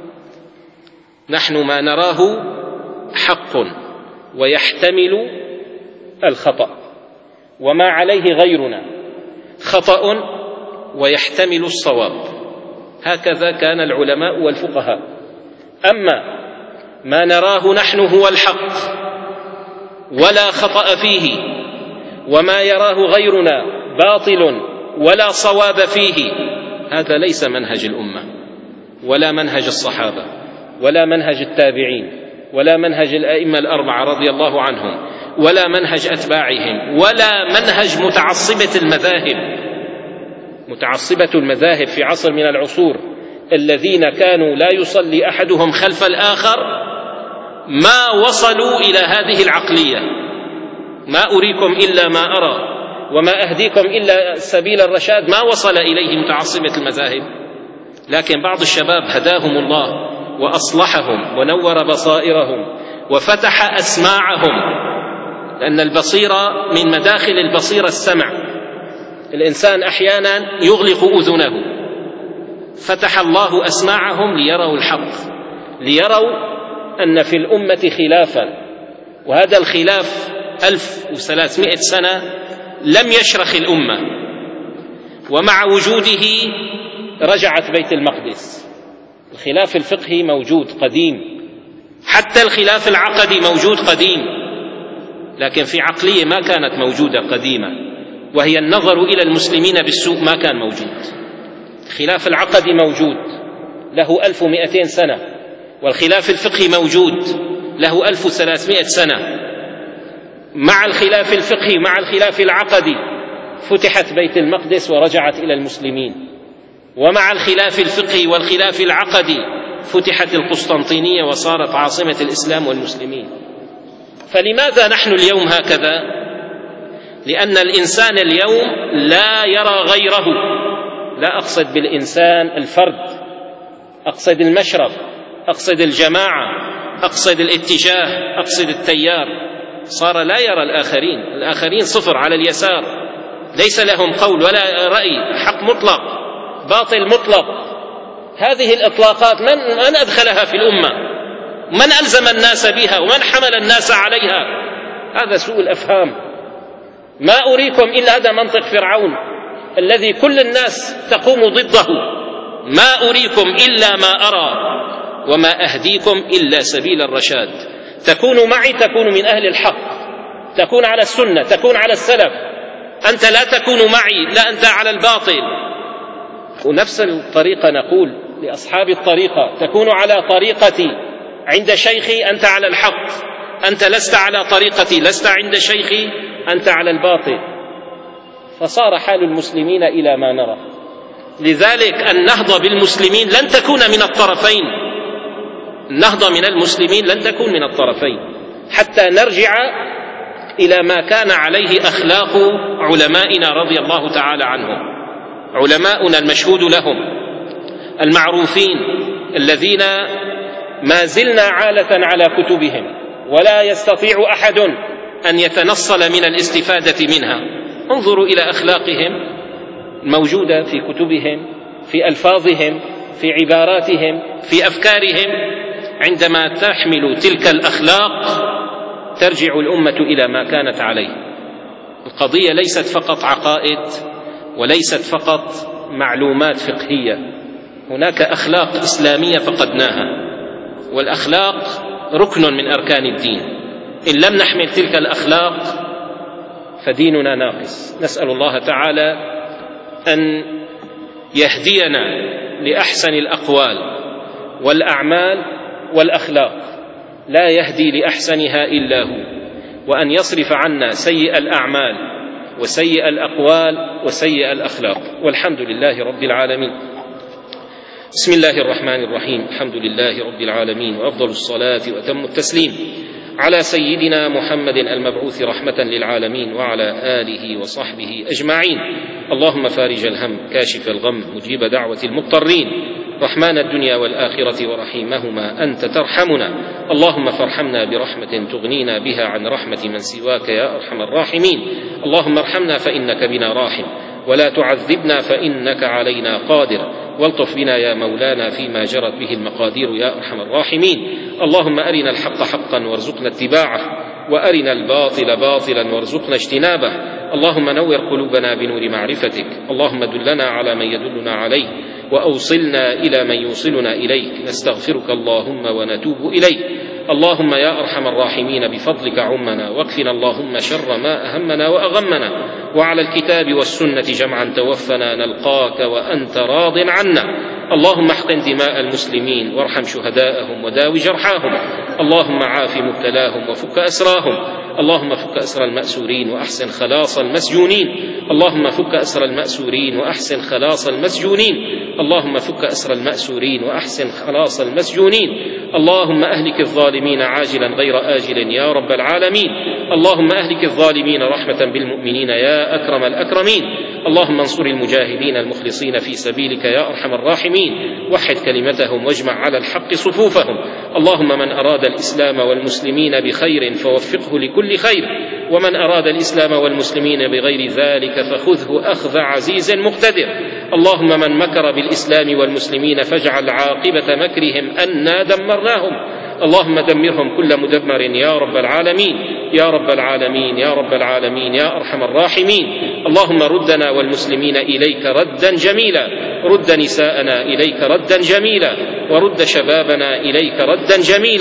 نحن ما نراه حق ويحتمل الخطأ، وما عليه غيرنا خطأ ويحتمل الصواب. هكذا كان العلماء والفقهاء. أما ما نراه نحن هو الحق ولا خطأ فيه، وما يراه غيرنا باطل ولا صواب فيه، هذا ليس منهج الأمة ولا منهج الصحابة ولا منهج التابعين ولا منهج الأئمة الأربعة رضي الله عنهم ولا منهج أتباعهم ولا منهج متعصبة المذاهب. متعصبة المذاهب في عصر من العصور الذين كانوا لا يصلي أحدهم خلف الآخر ما وصلوا إلى هذه العقلية. ما أريكم إلا ما أرى وما أهديكم إلا سبيل الرشاد، ما وصل إليه متعصبة المذاهب. لكن بعض الشباب هداهم الله وأصلحهم ونور بصائرهم وفتح أسماعهم، لأن البصيرة من مداخل البصيرة السمع. الإنسان أحيانا يغلق أذنه، فتح الله أسماعهم ليروا الحق، ليروا أن في الأمة خلافا، وهذا الخلاف ألف وثلاثمائة سنة لم يشرخ الأمة، ومع وجوده رجعت بيت المقدس. الخلاف الفقهي موجود قديم، حتى الخلاف العقدي موجود قديم، لكن في عقلية ما كانت موجودة قديمة، وهي النظر إلى المسلمين بالسوء، ما كان موجود. الخلاف العقدي موجود له ألف ومئتين سنة، والخلاف الفقهي موجود له ألف وثلاثمائة سنة. مع الخلاف الفقهي مع الخلاف العقدي فتحت بيت المقدس ورجعت إلى المسلمين، ومع الخلاف الفقهي والخلاف العقدي فتحت القسطنطينية وصارت عاصمة الإسلام والمسلمين. فلماذا نحن اليوم هكذا؟ لأن الإنسان اليوم لا يرى غيره. لا أقصد بالإنسان الفرد، أقصد المشرب، أقصد الجماعة، أقصد الاتجاه، أقصد التيار. صار لا يرى الآخرين، الآخرين صفر على اليسار، ليس لهم قول ولا رأي، حق مطلق، باطل مطلق. هذه الإطلاقات من, من أدخلها في الأمة؟ من ألزم الناس بها؟ ومن حمل الناس عليها؟ هذا سوء الأفهام. ما أريكم إلا هذا منطق فرعون الذي كل الناس تقوم ضده. ما أريكم إلا ما أرى وما أهديكم إلا سبيل الرشاد. تكون معي تكون من أهل الحق، تكون على السنة، تكون على السلف. أنت لا تكون معي، لا، أنت على الباطل. ونفس الطريقة نقول لأصحاب الطريقة: تكون على طريقتي عند شيخي، أنت على الحق. أنت لست على طريقتي، لست عند شيخي، أنت على الباطل. فصار حال المسلمين إلى ما نرى. لذلك النهضة بالمسلمين لن تكون من الطرفين، النهضة من المسلمين لن تكون من الطرفين، حتى نرجع إلى ما كان عليه أخلاق علمائنا رضي الله تعالى عنهم. علماؤنا المشهود لهم المعروفين الذين ما زلنا عالة على كتبهم، ولا يستطيع أحد أن يتنصل من الاستفادة منها. انظروا إلى أخلاقهم الموجودة في كتبهم، في ألفاظهم، في عباراتهم، في أفكارهم. عندما تحمل تلك الأخلاق ترجع الأمة إلى ما كانت عليه. القضية ليست فقط عقائد وليست فقط معلومات فقهية، هناك أخلاق إسلامية فقدناها، والأخلاق ركن من أركان الدين. إن لم نحمل تلك الأخلاق فديننا ناقص. نسأل الله تعالى أن يهدينا لأحسن الأقوال والأعمال والأخلاق، لا يهدي لأحسنها إلا هو، وأن يصرف عنا سيء الأعمال وسيء الأقوال وسيء الأخلاق. والحمد لله رب العالمين. بسم الله الرحمن الرحيم. الحمد لله رب العالمين، وأفضل الصلاة وأتم التسليم على سيدنا محمد المبعوث رحمة للعالمين، وعلى آله وصحبه أجمعين. اللهم فارج الهم، كاشف الغم، مجيب دعوة المضطرين، رحمن الدنيا والآخرة ورحيمهما، أنت ترحمنا. اللهم فارحمنا برحمة تغنينا بها عن رحمة من سواك يا أرحم الراحمين. اللهم ارحمنا فإنك بنا راحم، ولا تعذبنا فإنك علينا قادر، والطف بنا يا مولانا فيما جرت به المقادير يا أرحم الراحمين. اللهم أرنا الحق حقا وارزقنا اتباعه، وأرنا الباطل باطلا وارزقنا اجتنابه. اللهم نور قلوبنا بنور معرفتك، اللهم دلنا على من يدلنا عليه، وأوصلنا إلى من يوصلنا إليك. نستغفرك اللهم ونتوب إليك. اللهم يا أرحم الراحمين بفضلك عمنا، واكفنا اللهم شر ما أهمنا وأغمنا، وعلى الكتاب والسنة جمعا توفنا نلقاك وأنت راض عنا. اللهم احقن دماء المسلمين، وارحم شهداءهم، وداوي جرحاهم. اللهم عاف مبتلاهم وفك أسراهم. اللهم فك أسر المأسورين وأحسن خلاص المسجونين. اللهم فك أسر المأسورين وأحسن خلاص المسجونين. اللهم فك أسر المأسورين وأحسن خلاص المسجونين. اللهم أهلك الظالمين عاجلا غير آجل يا رب العالمين. اللهم أهلك الظالمين رحمة بالمؤمنين يا أكرم الأكرمين. اللهم انصر المجاهدين المخلصين في سبيلك يا أرحم الراحمين، وحد كلمتهم واجمع على الحق صفوفهم. اللهم من أراد الإسلام والمسلمين بخير فوفقه لكل خير، ومن أراد الإسلام والمسلمين بغير ذلك فخذه أخذ عزيز مقتدر. اللهم من مكر بالإسلام والمسلمين فاجعل عاقبة مكرهم أنا دمرناهم. اللهم دمرهم كل مدمر يا رب العالمين يا رب العالمين يا رب العالمين يا أرحم الراحمين. اللهم ردنا والمسلمين إليك ردا جميلا، رد نساءنا إليك ردا جميلا، ورد شبابنا إليك ردا جميلا.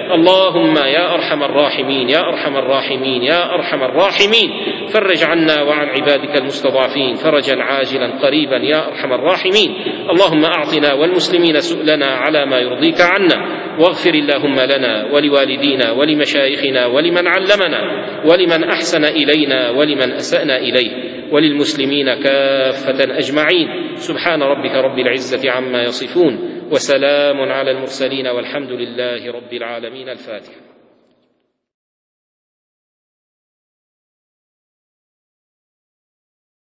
اللهم يا أرحم الراحمين يا أرحم الراحمين يا أرحم الراحمين فرج عنا وعن عبادك المستضعفين فرجا عاجلا قريبا يا أرحم الراحمين. اللهم أعطنا والمسلمين سؤلنا على ما يرضيك عنا، واغفر اللهم لنا ولوالدينا ولمشايخنا ولمن علمنا ولمن أحسن إلينا ولمن أسأنا إليه وللمسلمين كافة أجمعين. سبحان ربك رب العزة عما يصفون وسلام على المرسلين والحمد لله رب العالمين. الفاتحة.